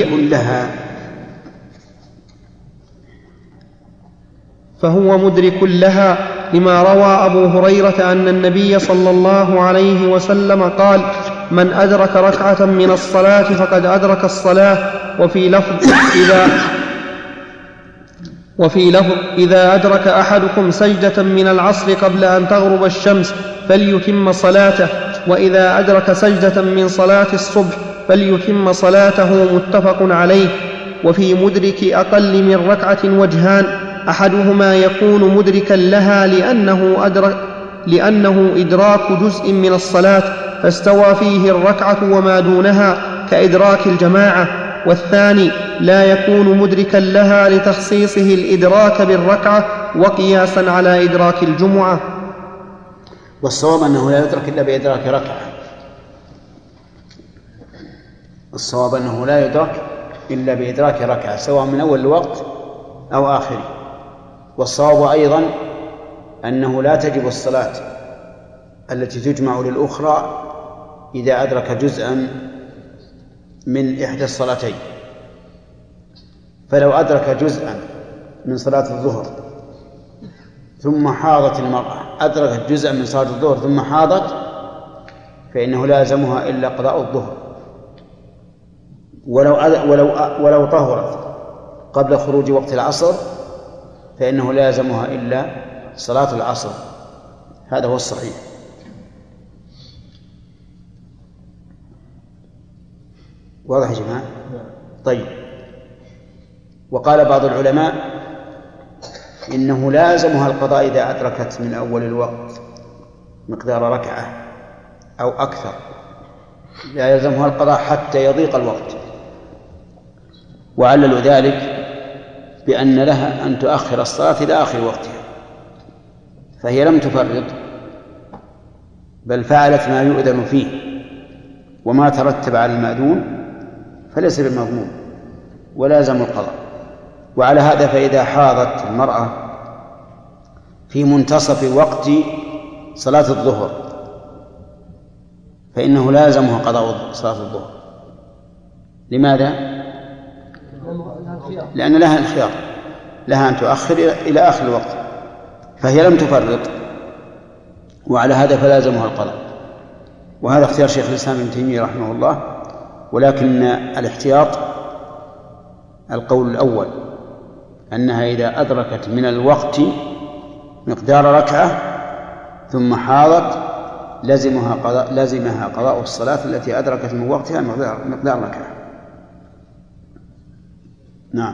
لما روى أبو هريرة أن النبي صلى الله عليه وسلم قال: من أدرك ركعة من الصلاة فقد أدرك الصلاة. وفي لفظ إذا أدرك أحدكم سجدة من العصر قبل أن تغرب الشمس فليتم صلاته، وإذا أدرك سجدة من صلاة الصبح فليتم صلاته. متفق عليه. وفي مدرك أقل من ركعة وجهان. أحدهما يكون مدركا لها لأنه إدراك جزء من الصلاة فاستوى فيه الركعة وما دونها كإدراك الجماعة. والثاني لا يكون مدركا لها لتخصيصه الإدراك بالركعة وقياسا على إدراك الجمعة. والصواب أنه لا يدرك إلا بإدراك ركعة. الصواب أنه لا يدرك إلا بإدراك ركعة سواء من أول الوقت أو آخره. والصواب أيضا أنه لا تجب الصلاة التي تجمع للأخرى إذا أدرك جزءا من إحدى الصلاتين. فلو أدرك جزءا من صلاة الظهر ثم حاضت المرأة، أدركت جزءا من صلاة الظهر ثم حاضت، فإنه لا يلزمها إلا قضاء الظهر. ولو طهرت قبل خروج وقت العصر فإنه لا يلزمها إلا صلاة العصر. هذا هو الصحيح. واضح يا جماعة؟ طيب. وقال بعض العلماء إنه لازمها القضاء إذا أدركت من أول الوقت مقدار ركعة أو أكثر، لا يلزمها القضاء حتى يضيق الوقت. وعللوا ذلك بأن لها أن تؤخر الصلاة إلى آخر وقتها، فهي لم تفرط بل فعلت ما يؤذن فيه، وما ترتب على المأذون فليس بمضمون ولازم القضاء. وعلى هذا فإذا حاضت المرأة في منتصف وقت صلاة الظهر فإنه لازمها قضاء صلاة الظهر. لماذا؟ لأن لها الخيار، لها أن تؤخر إلى آخر الوقت، فهي لم تفرط، وعلى هذا فلازمها القضاء. وهذا اختيار شيخ الإسلام ابن تيمية رحمه الله، ولكن الاحتياط القول الأول أنها إذا أدركت من الوقت مقدار ركعة ثم حاضت لزمها قضاء الصلاة التي أدركت من وقتها مقدار ركعة. نعم.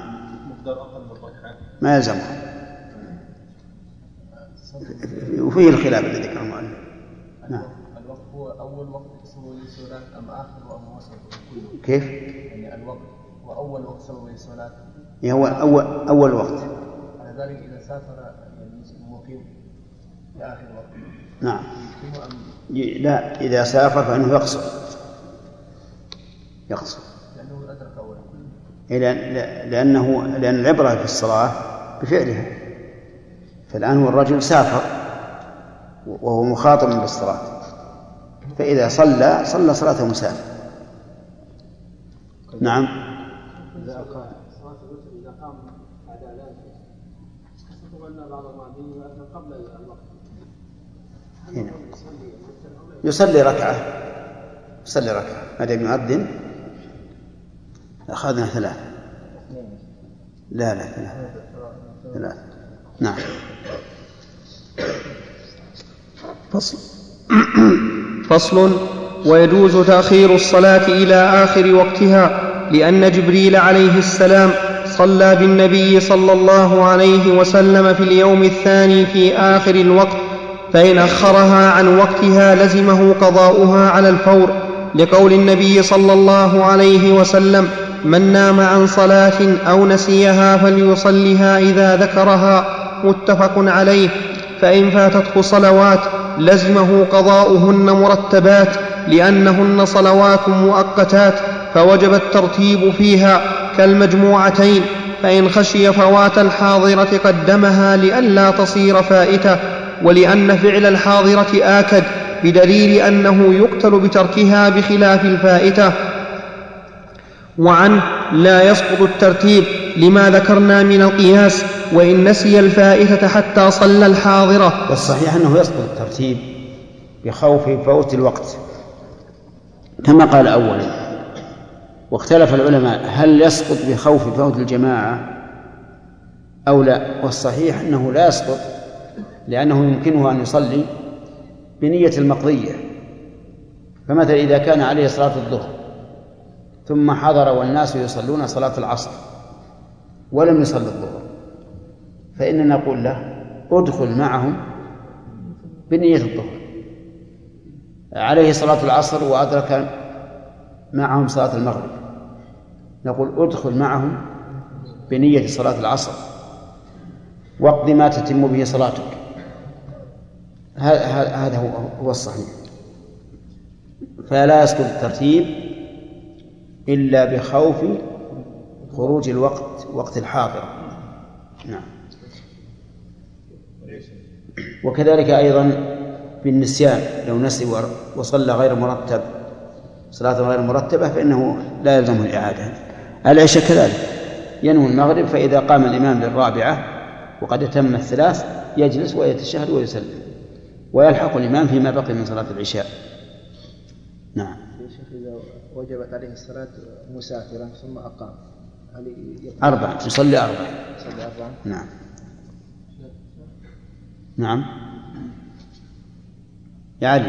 ما يلزمها، وفيه الخلاف الذي ذكره المؤلف. نعم. الوقت هو أول وقت سبب للصلاة أم آخر أم وسط؟ كيف؟ يعني الوقت هو أول وقت سبب للصلاة. هو أول وقت. على ذلك إذا سافر المقيم لآخر وقت. نعم. لا، إذا سافر فإنه يقصر. لأنه أدرك أولا. لأن العبرة في الصلاة بفعلها. فالآن هو الرجل سافر وهو مخاطب بالصلاة، فإذا صلى صلاة مسافر. نعم. إذا قام بعد أذان أن بعض المؤمنين قبل الوقت يصلي ركعة ما دام يؤذن. أخذنا 3. لا 3. نعم. فصل. ويجوز تأخير الصلاة إلى آخر وقتها، لأن جبريل عليه السلام صلى بالنبي صلى الله عليه وسلم في اليوم الثاني في آخر الوقت، فإن أخرها عن وقتها لزمه قضاؤها على الفور، لقول النبي صلى الله عليه وسلم: من نام عن صلاة أو نسيها فليصلها إذا ذكرها، متفق عليه. فإن فاتته صلوات لزمه قضاؤهن مرتبات، لأنهن صلوات مؤقتات فوجب الترتيب فيها كالمجموعتين. فإن خشي فوات الحاضرة قدمها لئلا تصير فائتة، ولأن فعل الحاضرة آكد، بدليل أنه يقتل بتركها بخلاف الفائتة. وعنه لا يسقط الترتيب لما ذكرنا من القياس، وإن نسي الفائتة حتى صلى الحاضرة. والصحيح أنه يسقط الترتيب بخوف فوت الوقت كما قال أولا. واختلف العلماء هل يسقط بخوف فوت الجماعة أو لا، والصحيح أنه لا يسقط، لأنه يمكنه أن يصلي بنية المقضية. فمثلا إذا كان عليه صلاة الظهر ثم حضر والناس يصلون صلاة العصر ولم يصل الظهر، فإننا نقول له ادخل معهم بنية الظهر. عليه صلاة العصر وأدرك معهم صلاة المغرب، نقول ادخل معهم بنية صلاة العصر واقض ما تتم به صلاتك. هذا هو الصحيح. فلا يسقط الترتيب إلا بخوف خروج الوقت وقت الحاضر. نعم. وكذلك أيضا بالنسيان، لو نسي وصلى غير مرتب صلاة غير مرتبة فإنه لا يلزمه الإعادة. العشاء كذلك ينوي المغرب، فإذا قام الإمام للرابعة وقد أتم الثلاث يجلس ويتشهد ويسلم ويلحق الإمام فيما بقي من صلاة العشاء. نعم. إذا وجبت عليه الصلاة مسافرا ثم أقام 4 يصلي 4. نعم. نعم يا علي.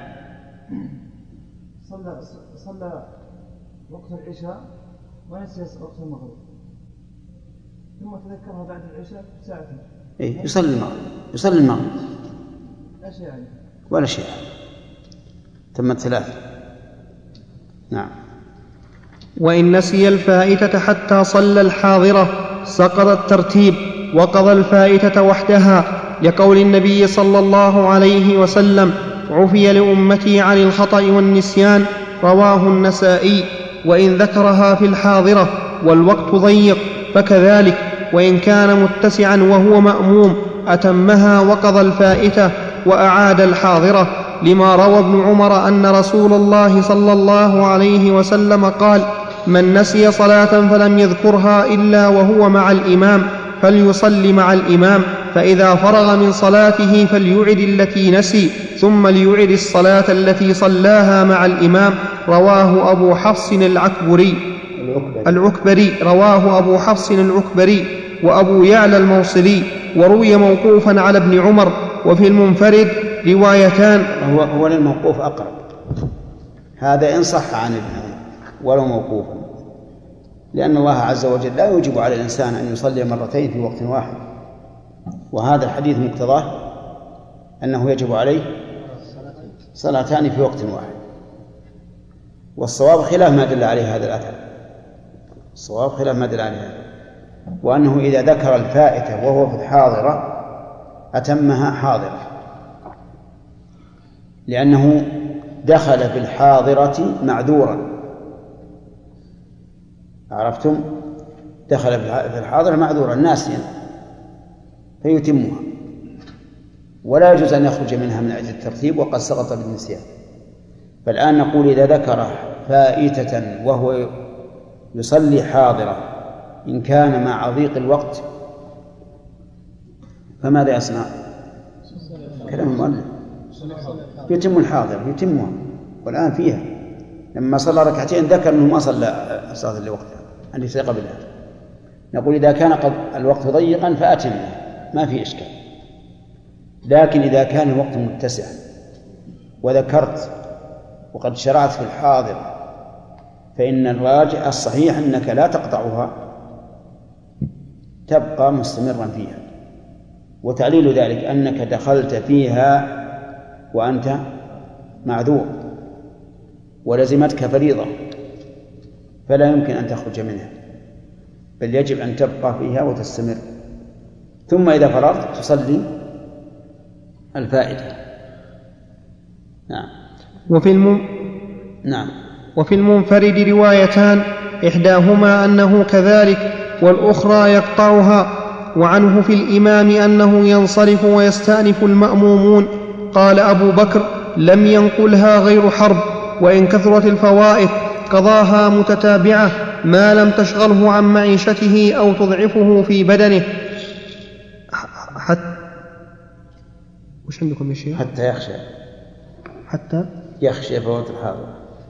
صلى وقت العشاء ونسي وقت المغرب ثم تذكرها بعد العشاء بساعتين. إيه يصلي المغرب لا شيء يعني. ولا شيء، تمت 3. نعم. وإن نسي الفائتة حتى صلى الحاضرة سقط الترتيب وقضى الفائتة وحدها، لقول النبي صلى الله عليه وسلم: عفي لأمتي عن الخطأ والنسيان، رواه النسائي. وإن ذكرها في الحاضرة والوقت ضيق فكذلك، وإن كان متسعا وهو مأموم أتمها وقضى الفائتة وأعاد الحاضرة، لما روى ابن عمر أن رسول الله صلى الله عليه وسلم قال: من نسي صلاة فلم يذكرها إلا وهو مع الإمام فليصلي مع الإمام، فإذا فرغ من صلاته فليعد التي نسي ثم ليعد الصلاة التي صلاها مع الإمام. رواه أبو حفص العكبري رواه أبو حفص العكبري وأبو يعلى الموصلي، وروي موقوفا على ابن عمر. وفي المنفرد روايتان. هو للموقوف أقرب، هذا إن صح عن ابن عمر ولو موقوفا، لأن الله عز وجل لا يوجب على الإنسان أن يصلي مرتين في وقت واحد، وهذا الحديث مقتضاه أنه يجب عليه صلاتان في وقت واحد. والصواب خلاف ما دل عليه هذا الأثر، الصواب خلاف ما دل عليه هذا، وأنه إذا ذكر الفائتة وهو في الحاضرة أتمها حاضرة، لأنه دخل في الحاضرة معذورا. عرفتم؟ دخل في الحاضرة معذورا ناسيا فيتمها، ولا يجوز أن يخرج منها من أجل الترتيب وقد سقط بالنسيان. فالآن نقول إذا ذكر فائتة وهو يصلي حاضرة إن كان مع ضيق الوقت فماذا يصنع؟ كلام المؤلف يتم الحاضرة، يتمها. والآن فيها لما صلى ركعتين ذكر أنه ما صلى صلاة لوقتها عندي ثقة بالله، نقول إذا كان قد الوقت ضيقا فأتمه ما في إشكال. لكن إذا كان الوقت متسع وذكرت وقد شرعت في الحاضر فإن الراجع الصحيح أنك لا تقطعها، تبقى مستمرا فيها. وتعليل ذلك أنك دخلت فيها وأنت معذور ولزمتك فريضة فلا يمكن أن تخرج منها، بل يجب أن تبقى فيها وتستمر، ثم إذا فرغت تصلي الفائدة. نعم. نعم. وفي المنفرد روايتان، إحداهما أنه كذلك والأخرى يقطعها. وعنه في الإمام أنه ينصرف ويستأنف المأمومون. قال أبو بكر: لم ينقلها غير حرب، وإن كثرت الفوائد قضاها متتابعة ما لم تشغله عن معيشته أو تضعفه في بدنه. وش عندكم يا شيخ؟ حتى يخشى فوات الحاضر،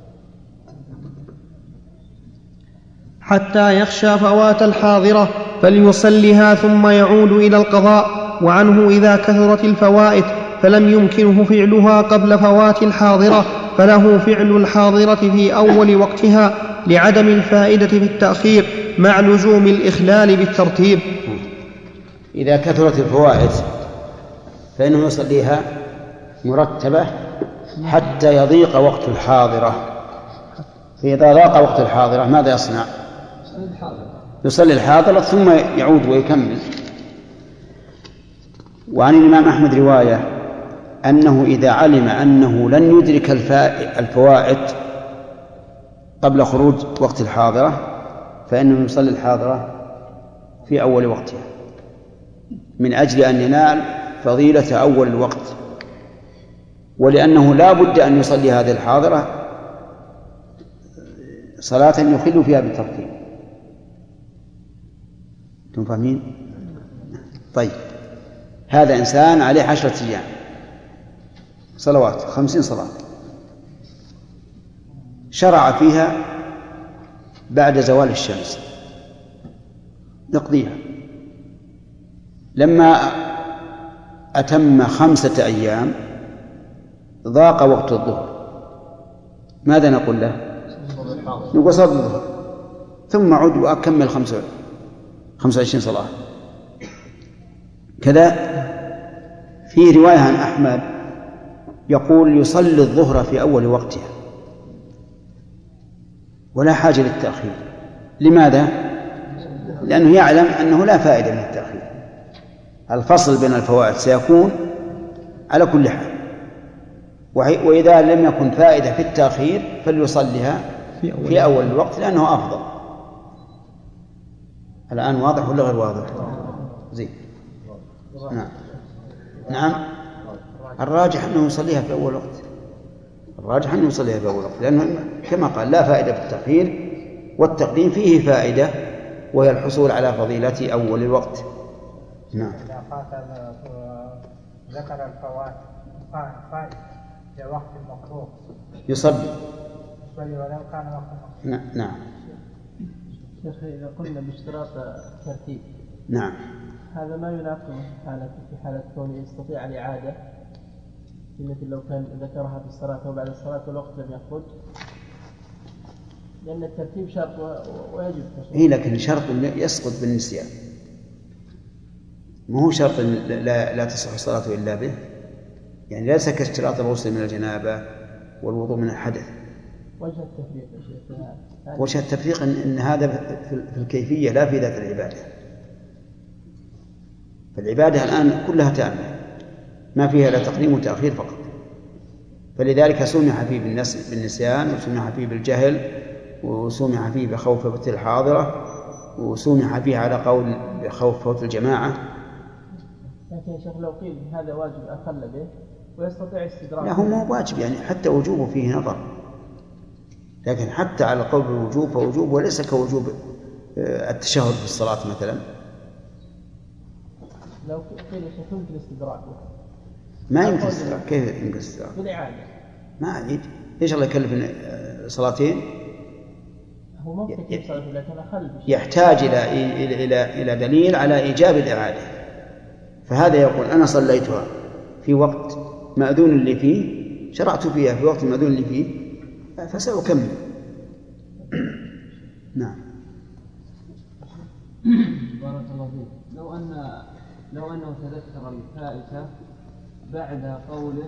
حتى يخشى فوات الحاضرة فليصلها ثم يعود إلى القضاء. وعنه إذا كثرت الفوائد فلم يمكنه فعلها قبل فوات الحاضرة فله فعل الحاضرة في أول وقتها لعدم الفائدة في التأخير مع لزوم الإخلال بالترتيب. إذا كثرت الفوائد فإنه يصليها مرتبة حتى يضيق وقت الحاضرة. فإذا ضاق وقت الحاضرة ماذا يصنع؟ يصلي الحاضرة ثم يعود ويكمل. وعن الإمام أحمد رواية أنه إذا علم أنه لن يدرك الفوائد قبل خروج وقت الحاضرة فإنه يصلي الحاضرة في أول وقتها من أجل أن ينال فضيلة أول الوقت، ولأنه لا بد أن يصلي هذه الحاضرة صلاة يخل فيها بالترتيب. أنتم فاهمين؟ طيب، هذا إنسان عليه 10 أيام صلوات 50 صلاة، شرع فيها بعد زوال الشمس يقضيها. لما أتم 5 أيام ضاق وقت الظهر، ماذا نقول له؟ نقول صلي الظهر ثم عد وأكمل 25 صلاة. كذا في رواية عن أحمد يقول يصلي الظهر في أول وقتها ولا حاجة للتأخير. لماذا؟ لأنه يعلم أنه لا فائدة من التأخير، الفصل بين الفوائد سيكون على كل حال، وإذا لم يكن فائدة في التأخير فليصليها في أول الوقت لأنه أفضل. الآن واضح ولا غير واضح؟ زين. نعم الراجح أنه يصليها في أول وقت، الراجح أنه يصليها في أول وقت، لأنه كما قال لا فائدة في التأخير، والتقديم فيه فائدة وهي الحصول على فضيلة أول الوقت. نعم. إذا ذكر الفوائد فائدة لوقت المكروه يصلي ولو كان وقت. نعم. شيخ إذا قلنا باشتراط الترتيب، نعم، هذا ما يناقض في حالة كونه يستطيع الإعادة، مثل لو كان ذكرها في الصلاة وبعد الصلاة والوقت لم يخرج، لأن الترتيب شرط ويجب. إيه، لكن شرط يسقط بالنسيان، ما هو شرط لا تصح الصلاة إلا به، يعني ليس كاشتراط الغسل من الجنابة والوضوء من الحدث. وجه التفريق يا شيخ؟ وجه التفريق إن هذا في الكيفية لا في ذات العبادة. فالعبادة الآن كلها تامة ما فيها لا تقديم وتأخير فقط، فلذلك سمح فيه بالنسيان، وسمح فيه بالجهل، وسمح فيه بخوف فوت الحاضرة، وسمح فيه على قول بخوف فوت الجماعة. لكن يا شيخ لو قيل هذا واجب أخل به ويستطيع استدراك، لا هو ما هو واجب، يعني حتى وجوبه فيه نظر، لكن حتى على قول الوجوب فوجوب وليس كوجوب التشهد في الصلاة مثلا. لو قيل يا شيخ يمكن استدراكه، ما يمكن استدراك. كيف يمكن استدراك؟ بالإعادة ما عيد. إيش الله يكلف صلاتين؟ هو ما يكلف صلاة لكن أخل بشيء. يحتاج إلى دليل على إيجاب الإعادة، فهذا يقول أنا صليتها في وقت مأذون لي فيه، شرعت فيها في وقت مأذون لي فيه، فسأكمل. نعم. بارك الله فيك. لو أنه تذكر الفائتة بعد قوله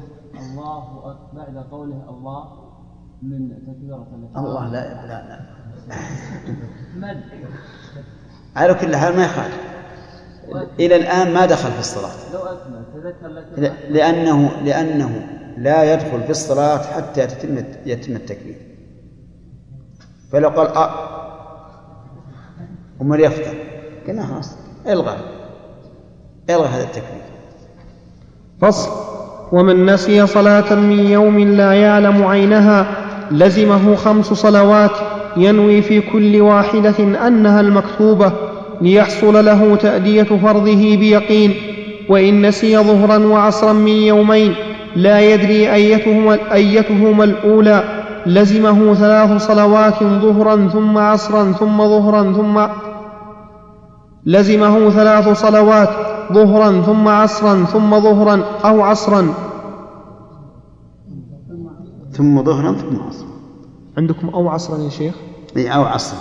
الله من تكبيرة الله لا مد على كل حال ما يخالف. إلى الآن ما دخل في الصلاة، لو أكمل تذكر لأنه لا يدخل في الصلاة حتى يتم التكبير. فلو قال ومن يفتح كنا خلاص الغى هذا التكبير. فصل. ومن نسي صلاة من يوم لا يعلم عينها لزمه 5 صلوات ينوي في كل واحدة أنها المكتوبة ليحصل له تأدية فرضه بيقين. وإن نسي ظهرا وعصرا من يومين لا يدري أيتهما الأولى لزمه 3 صلوات ظهرا ثم عصرا ثم ظهرا لزمه 3 صلوات ظهرا ثم عصرا ثم ظهرا أو عصرا ثم ظهرا ثم عصرا. عندكم أو عصرا يا شيخ؟ أو عصرا.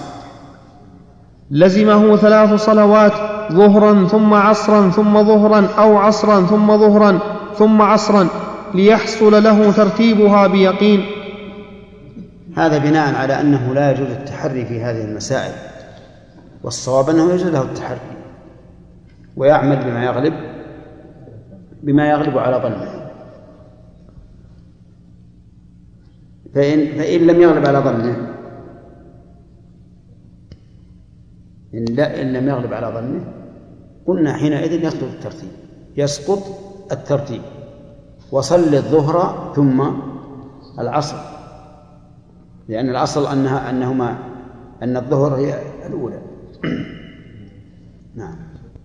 لزمه 3 صلوات ظهرا ثم عصرا ثم ظهرا أو عصرا ثم ظهرا ثم عصرا ليحصل له ترتيبها بيقين. هذا بناء على أنه لا يجوز التحري في هذه المسائل، والصواب أنه يجوز له التحري ويعمل بما يغلب على ظنه. فإن لم يغلب على ظنه، إن لم يغلب على ظنه قلنا حينئذ يسقط الترتيب، وصل الظهر ثم العصر، لأن الأصل أن الظهر هي الأولى. نعم.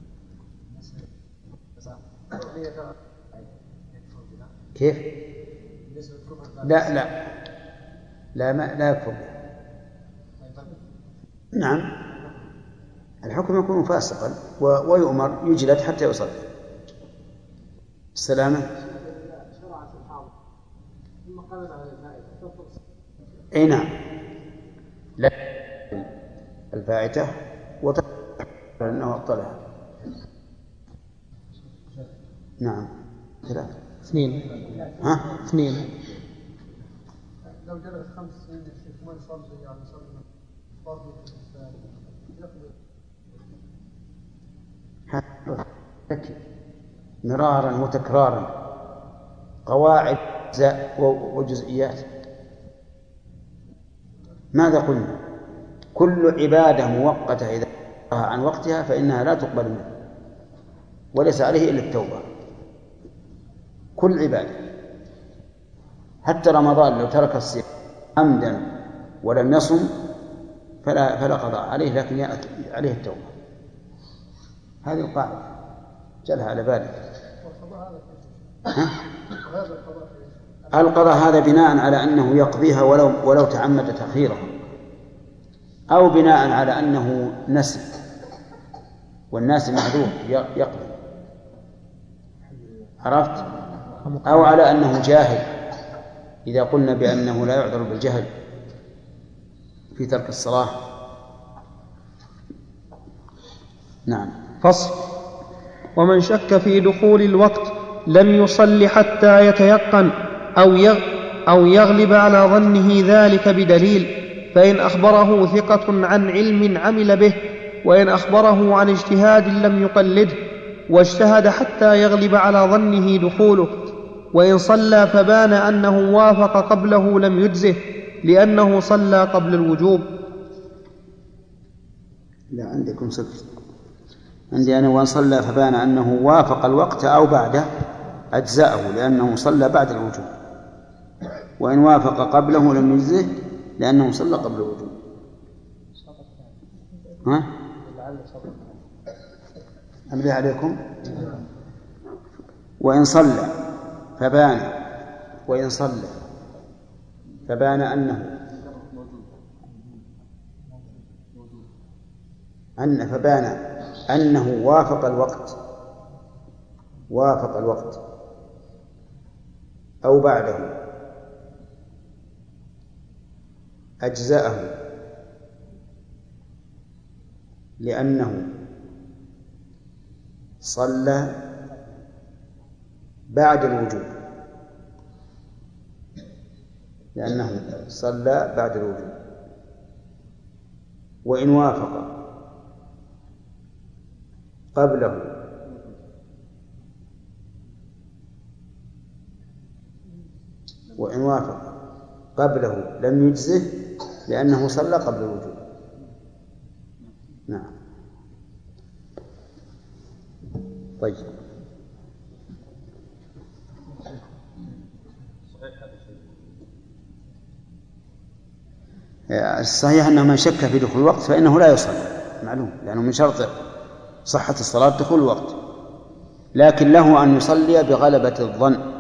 كيف؟ لا يكفر. نعم، الحكم يكون فاسقا ويؤمر يجلد حتى يصل السلامة. اي نعم، لا الفائتة أنه أبطلها. نعم. 2. ها؟ 2. لو جلس 5 سنين الشيخ ما يصلي يعني يصلي فرض مرارا وتكرارا، قواعد وجزئيات. ماذا قلنا؟ كل عبادة مؤقتة إذا أخرها عن وقتها فإنها لا تقبل منه، وليس عليه إلا التوبة. كل عبادة، حتى رمضان لو ترك الصيام عمدا ولم يصم فلا قضاء عليه، لكن عليه التوبة. هذه القاعدة جلها على بالك. القضاء هذا بناء على أنه يقضيها ولو تعمد تأخيرها، أو بناء على أنه نسي والناس معذور يقضي، عرفت؟ أو على أنه جاهل، إذا قلنا بأنه لا يعذر بالجهل في ترك الصلاة. نعم. فصل. ومن شك في دخول الوقت لم يصل حتى يتيقن أو يغلب على ظنه ذلك بدليل، فإن أخبره ثقة عن علم عمل به، وإن أخبره عن اجتهاد لم يقلده، واجتهد حتى يغلب على ظنه دخوله. وإن صلى فبان أنه وافق قبله لم يجزه، لأنه صلى قبل الوجوب. لا عندكم سكت. عندي أنا وإن صلى فبان أنه وافق الوقت أو بعده أجزأه، لأنه صلى بعد الوجوب. وإن وافق قبله لم يجزه، لأنه صلى قبل الوجوب. ها؟ أملي عليكم. وإن صلى فبان أنه وافق الوقت أو بعده أجزأه، لأنه صلى بعد الوجوب، وإن وافق قبله لم يجزه، لأنه صلى قبل الوجوب. نعم. طيب. الصحيح أنه من شك في دخول الوقت فإنه لا يصلي، معلوم، لأنه من شرط صحة الصلاة دخول الوقت، لكن له أن يصلي بغلبة الظن.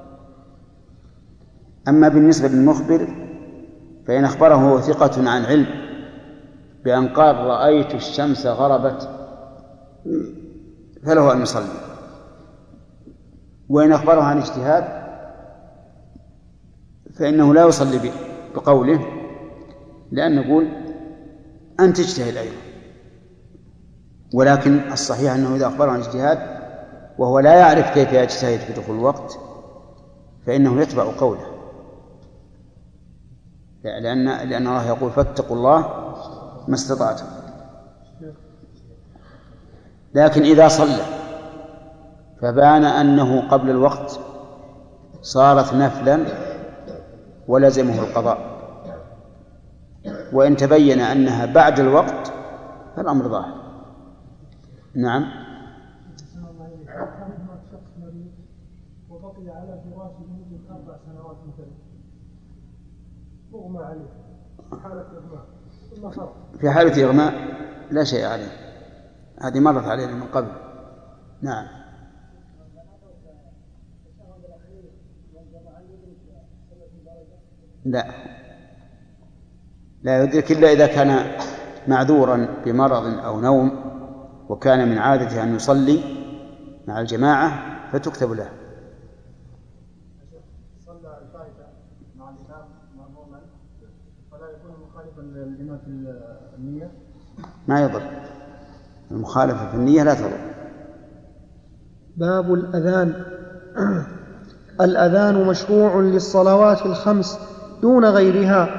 أما بالنسبة للمخبر فإن أخبره ثقة عن علم بأن قال رأيت الشمس غربت فله أن يصلي. وإن أخبره عن اجتهاد فإنه لا يصلي بقوله، لأن نقول أنت اجتهد أيضا. ولكن الصحيح أنه إذا أخبره عن اجتهاد وهو لا يعرف كيف يجتهد في دخول الوقت فإنه يتبع قوله، لأن الله يقول فاتقوا الله ما استطعتم. لكن إذا صلى فبان أنه قبل الوقت صارت نفلا ولزمه القضاء. وإن تبين أنها بعد الوقت فالأمر ظاهر. نعم. وبقي على فراشه مدة 4 سنوات مثلا مغمى عليه في حالة إغماء ثم خرج. في حالة إغماء لا شيء عليه، هذه مرت علينا من قبل. نعم. لا يدرك إلا إذا كان معذورا بمرض أو نوم وكان من عادته أن يصلي مع الجماعة فتكتب له. صلى الفائتة مع الإمام مأموما فلا يكون مخالفا للإمام في النية؟ ما يضر، المخالفة في النية لا تضر. باب الأذان. الأذان مشروع للصلوات الخمس دون غيرها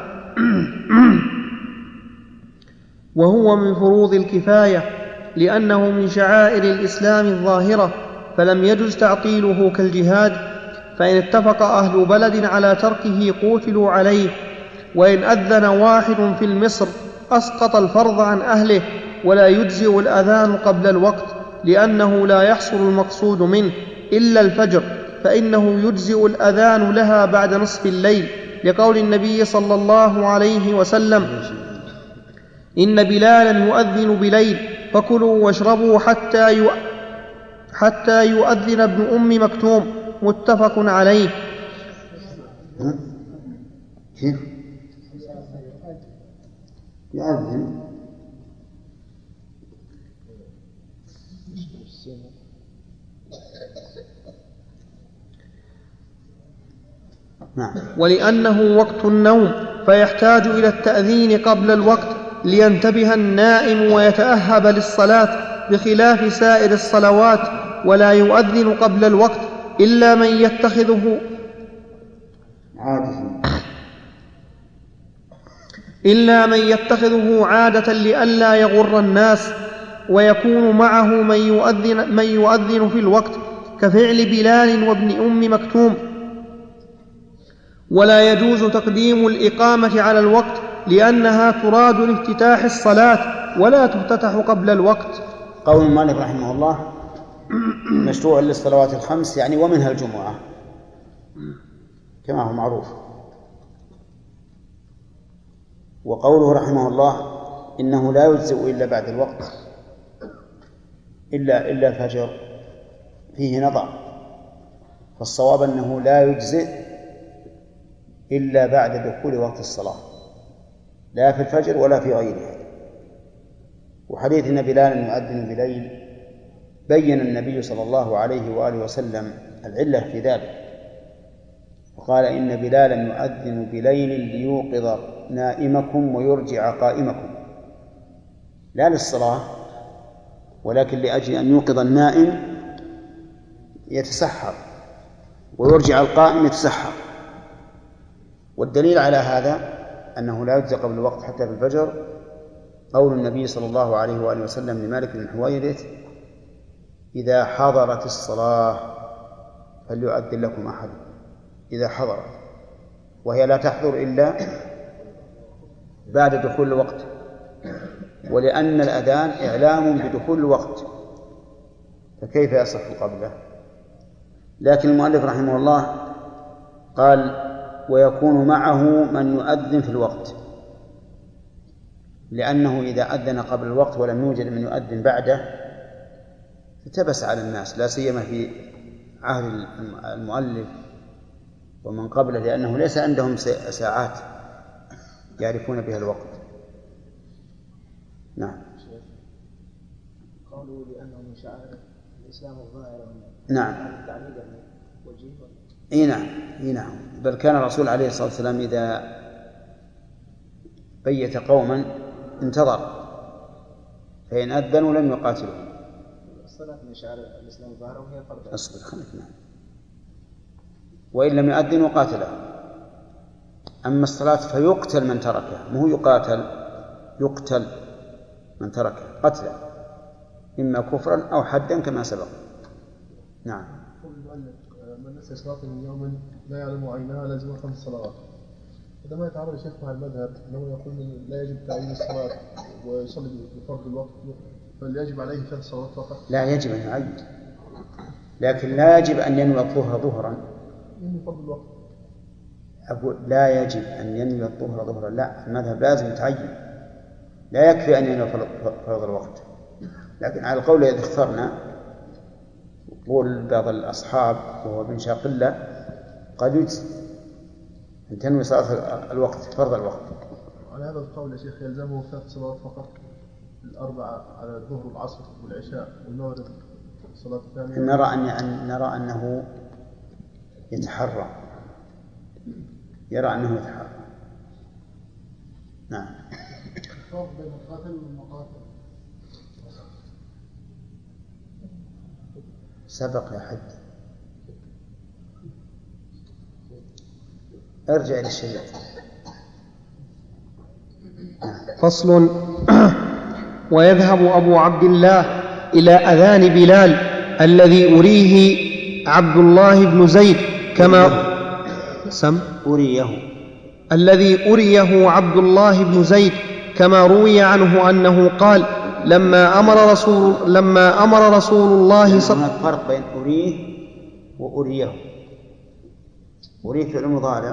وهو من فروض الكفاية لأنه من شعائر الإسلام الظاهرة، فلم يجز تعطيله كالجهاد، فإن اتفق أهل بلد على تركه قوتلوا عليه. وإن أذن واحد في المصر أسقط الفرض عن أهله، ولا يجزئ الأذان قبل الوقت لأنه لا يحصل المقصود منه إلا الفجر، فإنه يجزئ الأذان لها بعد نصف الليل، لقول النبي صلى الله عليه وسلم: إن بلالا يؤذن بليل فكلوا واشربوا حتى يؤذن ابن أم مكتوم. متفق عليه. يؤذن ولأنه وقت النوم فيحتاج إلى التأذين قبل الوقت لينتبه النائم ويتأهب للصلاة، بخلاف سائر الصلوات. ولا يؤذن قبل الوقت إلا من يتخذه عادة لئلا يغر الناس، ويكون معه من يؤذن في الوقت كفعل بلال وابن أم مكتوم. ولا يجوز تقديم الإقامة على الوقت لأنها تراد لافتتاح الصلاة ولا تفتتح قبل الوقت. قول المؤلف رحمه الله: مشروع للصلوات الخمس، يعني ومنها الجمعة كما هو معروف. وقوله رحمه الله إنه لا يجزئ إلا بعد الوقت إلا الفجر فيه نظر، فالصواب أنه لا يجزئ إلا بعد دخول وقت الصلاة، لا في الفجر ولا في غيره. وحديث إن بلالا يؤذن بليل بين النبي صلى الله عليه وآله وسلم العلة في ذلك، وقال: إن بلالا يؤذن بليل ليوقظ نائمكم ويرجع قائمكم، لا للصلاة ولكن لأجل أن يوقظ النائم يتسحر ويرجع القائم يتسحر. والدليل على هذا أنه لا يجزى قبل الوقت حتى في الفجر قول النبي صلى الله عليه وآله وسلم لمالك بن حويرث: إذا حضرت الصلاة فليؤذن لكم أحد. إذا حضرت، وهي لا تحضر إلا بعد دخول الوقت، ولأن الأذان إعلام بدخول الوقت فكيف يصح قبله؟ لكن المؤلف رحمه الله قال: ويكون معه من يؤذن في الوقت، لأنه إذا أذن قبل الوقت ولم يوجد من يؤذن بعده التبس على الناس، لا سيما في عهد المؤلف ومن قبله، لأنه ليس عندهم ساعات يعرفون بها الوقت. نعم. قالوا لأنه من شعائر الإسلام الظاهرة. نعم. نعم. بل كان الرسول عليه الصلاة والسلام إذا بيت قوما انتظر، فإن أذنوا لم يقاتلوا. الصلاة من شعائر الإسلام الظاهرة وهي فرض. أصبر خليك. نعم. وإن لم يؤذنوا قاتلهم. أما الصلاة فيقتل من تركها، مو يقتل من تركها قتلا، إما كفرا أو حدا كما سبق. نعم. من نسي صلاة من يوم لا يعلم عينها لازم 5 صلوات. إذا ما يتعرض الشيخ مع المذهب أنه يقول لا يجب تعيين الصلاة ويصلي بفرض الوقت، بل يجب عليه 3 صلوات فقط. لا يجب أن يعين، لكن لا يجب أن ينوي الظهر ظهرا. ينوي فرض الوقت. أقول لا يجب أن ينوي الظهر ظهرا، لا، المذهب لازم يتعين، لا يكفي أن ينوي فرض الوقت. لكن على القول الذي اخترنا قول بعض الأصحاب وهو ابن شاقلة قد يجزي أن تنوي صلاة الوقت فرض الوقت. على هذا القول يا شيخ يلزمه 3 صلوات فقط، 4 على الظهر والعصر والعشاء والمغرب الصلاة الثانية. نرى أنه يتحرى، يرى أنه يتحرى. نعم. الفرق بين القاتل والمقاتل سبق يا حد، ارجع إلى الشريعة. فصل. ويذهب أبو عبد الله إلى أذان بلال الذي أريه عبد الله بن زيد كما الذي أريه عبد الله بن زيد كما روي عنه أنه قال لما أمر رسول الله صلى الله عليه وسلم. فرق بين أريه وأريه. أريه فعل مضارع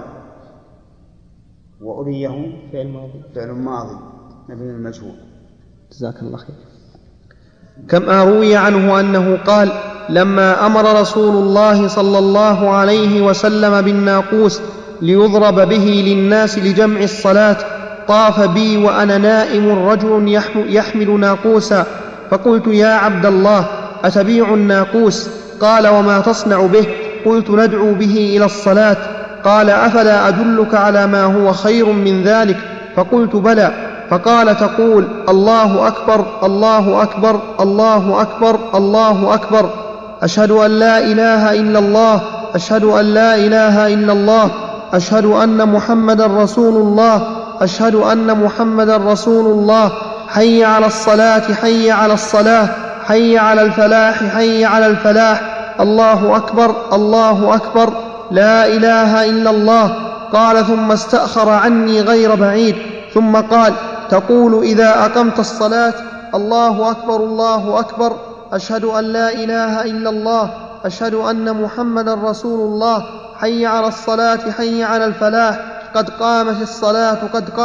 وأريه فعل ماضي مبني للمجهول. جزاك الله خير. كما روي عنه أنه قال لما أمر رسول الله صلى الله عليه وسلم بالناقوس ليضرب به للناس لجمع الصلاة طاف بي وأنا نائم رجل يحمل ناقوسا، فقلت يا عبد الله أتبيع الناقوس؟ قال وما تصنع به؟ قلت ندعو به إلى الصلاة. قال أفلا أدلك على ما هو خير من ذلك؟ فقلت بلى. فقال تقول الله أكبر الله أكبر الله أكبر الله أكبر، أشهد أن لا إله إلا الله، أشهد أن لا إله إلا الله، أشهد أن محمدا رسول الله، أشهد أن محمدا رسول الله، حي على الصلاة حي على الصلاة، حي على الفلاح حي على الفلاح، الله أكبر الله أكبر، لا إله إلا الله. قال ثم استأخر عني غير بعيد ثم قال تقول إذا أقمت الصلاة الله أكبر الله أكبر، أشهد أن لا إله إلا الله، أشهد أن محمدا رسول الله، حي على الصلاة حي على الفلاح، قد قامت الصلاة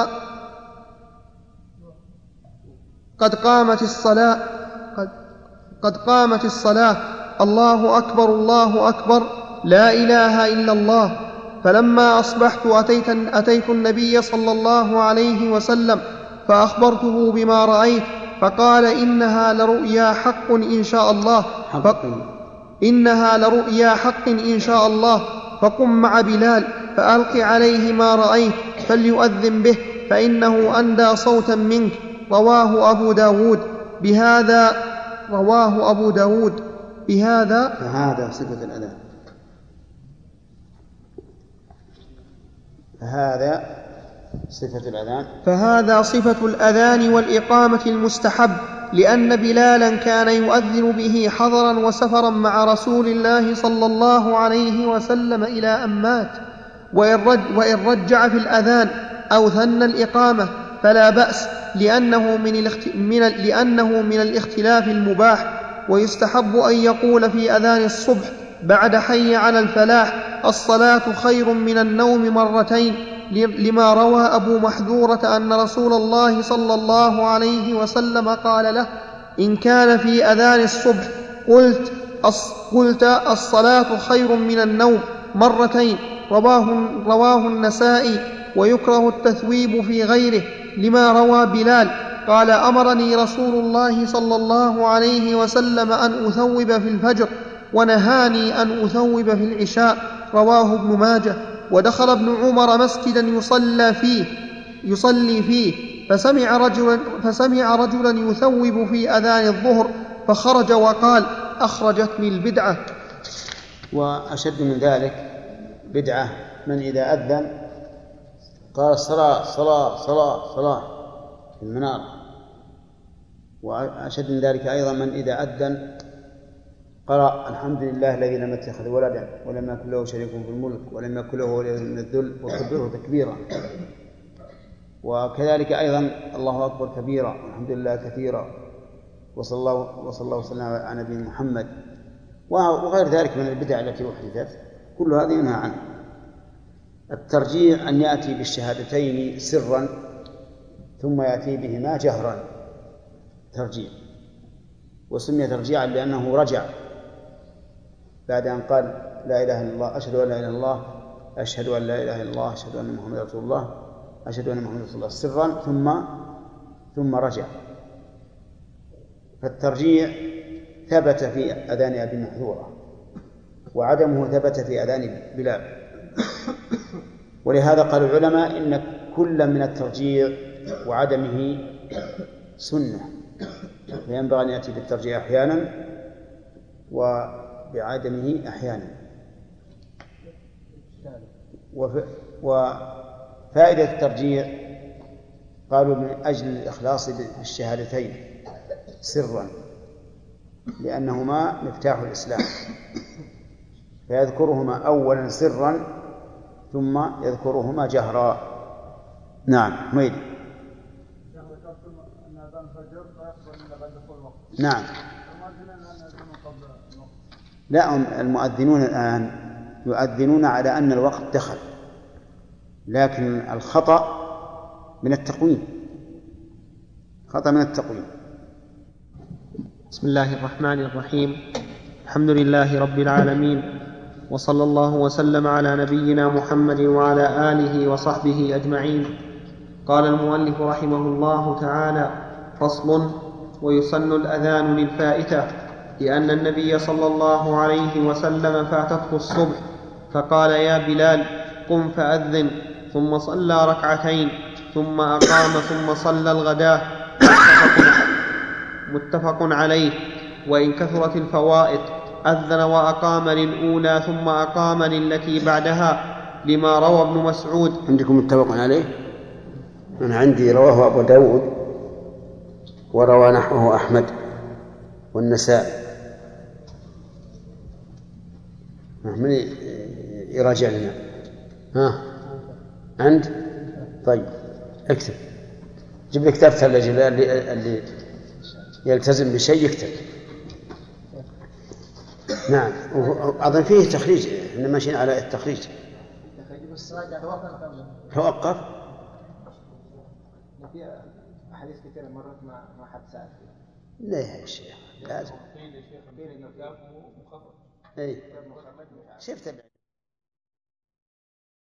قد قامت الصلاة، الله أكبر الله أكبر، لا إله إلا الله. فلما أصبحت أتيت النبي صلى الله عليه وسلم فأخبرته بما رأيت، فقال إنها لرؤيا حق إن شاء الله، إنها لرؤيا حق إن شاء الله، فقم مع بلال فألق عليه ما رأيت فليؤذن به فإنه أندى صوتا منك. رواه أبو داود بهذا فهذا صفة الأذان. فهذا صفة الأذان والإقامة المستحب، لأن بلالا كان يؤذن به حضرا وسفرا مع رسول الله صلى الله عليه وسلم إلى أن مات. وإن رجع في الأذان أو ثنى الإقامة فلا بأس، لأنه من الاختلاف المباح. ويستحب أن يقول في أذان الصبح بعد حي على الفلاح الصلاة خير من النوم مرتين، لما روى أبو محذورة أن رسول الله صلى الله عليه وسلم قال له إن كان في أذان الصبح قلت الصلاة خير من النوم مرتين. رواه النسائي. ويكره التثويب في غيره، لما روى بلال قال أمرني رسول الله صلى الله عليه وسلم أن أثوب في الفجر ونهاني أن أثوب في العشاء. رواه ابن ماجه. ودخل ابن عمر مسجدا يصلي فيه فسمع رجلا يثوب في أذان الظهر فخرج وقال أخرجتني البدعة. وأشد من ذلك بدعة من إذا أذن قال صلاة صلاة صلاة صلاة في المنار. وأشد من ذلك أيضا من إذا أذن قرأ الحمد لله الذي لم يتخذ ولدا ولم يكن له شريك في الملك ولم يكن له ولي من الذل وكبره تكبيرا. وكذلك أيضا الله أكبر كبيرا والحمد لله كثيرا وصلى الله وسلم على نبينا محمد وغير ذلك من البدع التي أحدثت، كل هذا ينهى عنه. الترجيع أن يأتي بالشهادتين سرا ثم يأتي بهما جهرا، ترجيع، وسمي ترجيعا لأنه رجع بعد أن قال لا إله إلا الله، أشهد أن لا إله إلا الله، أشهد أن لا إله إلا الله، أشهد أن محمد رسول الله، أشهد أن محمد رسول الله، سرا ثم رجع. فالترجيع ثبت في أذان أبي محذورة وعدمه ثبت في أذان بلال، ولهذا قال العلماء إن كل من الترجيع وعدمه سنة، فينبغي أن يأتي بالترجيع أحيانا وبعدمه أحيانا. وفائدة الترجيع قالوا من أجل الإخلاص بالشهادتين سرا لأنهما مفتاح الإسلام، فيذكرهما أولا سرا ثم يذكرهما جهرا. نعم حميد. نعم. لا، المؤذنون الآن يؤذنون على أن الوقت دخل، لكن الخطأ من التقويم، خطأ من التقويم. بسم الله الرحمن الرحيم. الحمد لله رب العالمين، وصلى الله وسلم على نبينا محمد وعلى آله وصحبه أجمعين. قال المؤلف رحمه الله تعالى: فصل: ويسن الأذان للفائتة، لأن النبي صلى الله عليه وسلم فاتته الصبح فقال: يا بلال قم فأذن، ثم صلى ركعتين ثم أقام ثم صلى الغداة. متفق عليه. وإن كثرت الفوائت أذن وأقام للأولى ثم أقام للتي بعدها، لما روى ابن مسعود. عندكم متفق عليه؟ أنا عندي رواه أبو داود وروى نحوه أحمد والنسائي. من يراجع لنا؟ عند؟ طيب اكتب، جيب لي كتاب ثلاجة اللي يلتزم بشيء يكتب. نعم. أظن فيه تخريج، إحنا ماشيين على التخريج. توقف. في أحاديث كثيرة مرت ما حد سأل فيها. لا يا شيخ لازم. قيل إنه كتاب مخفف. إيه. شفت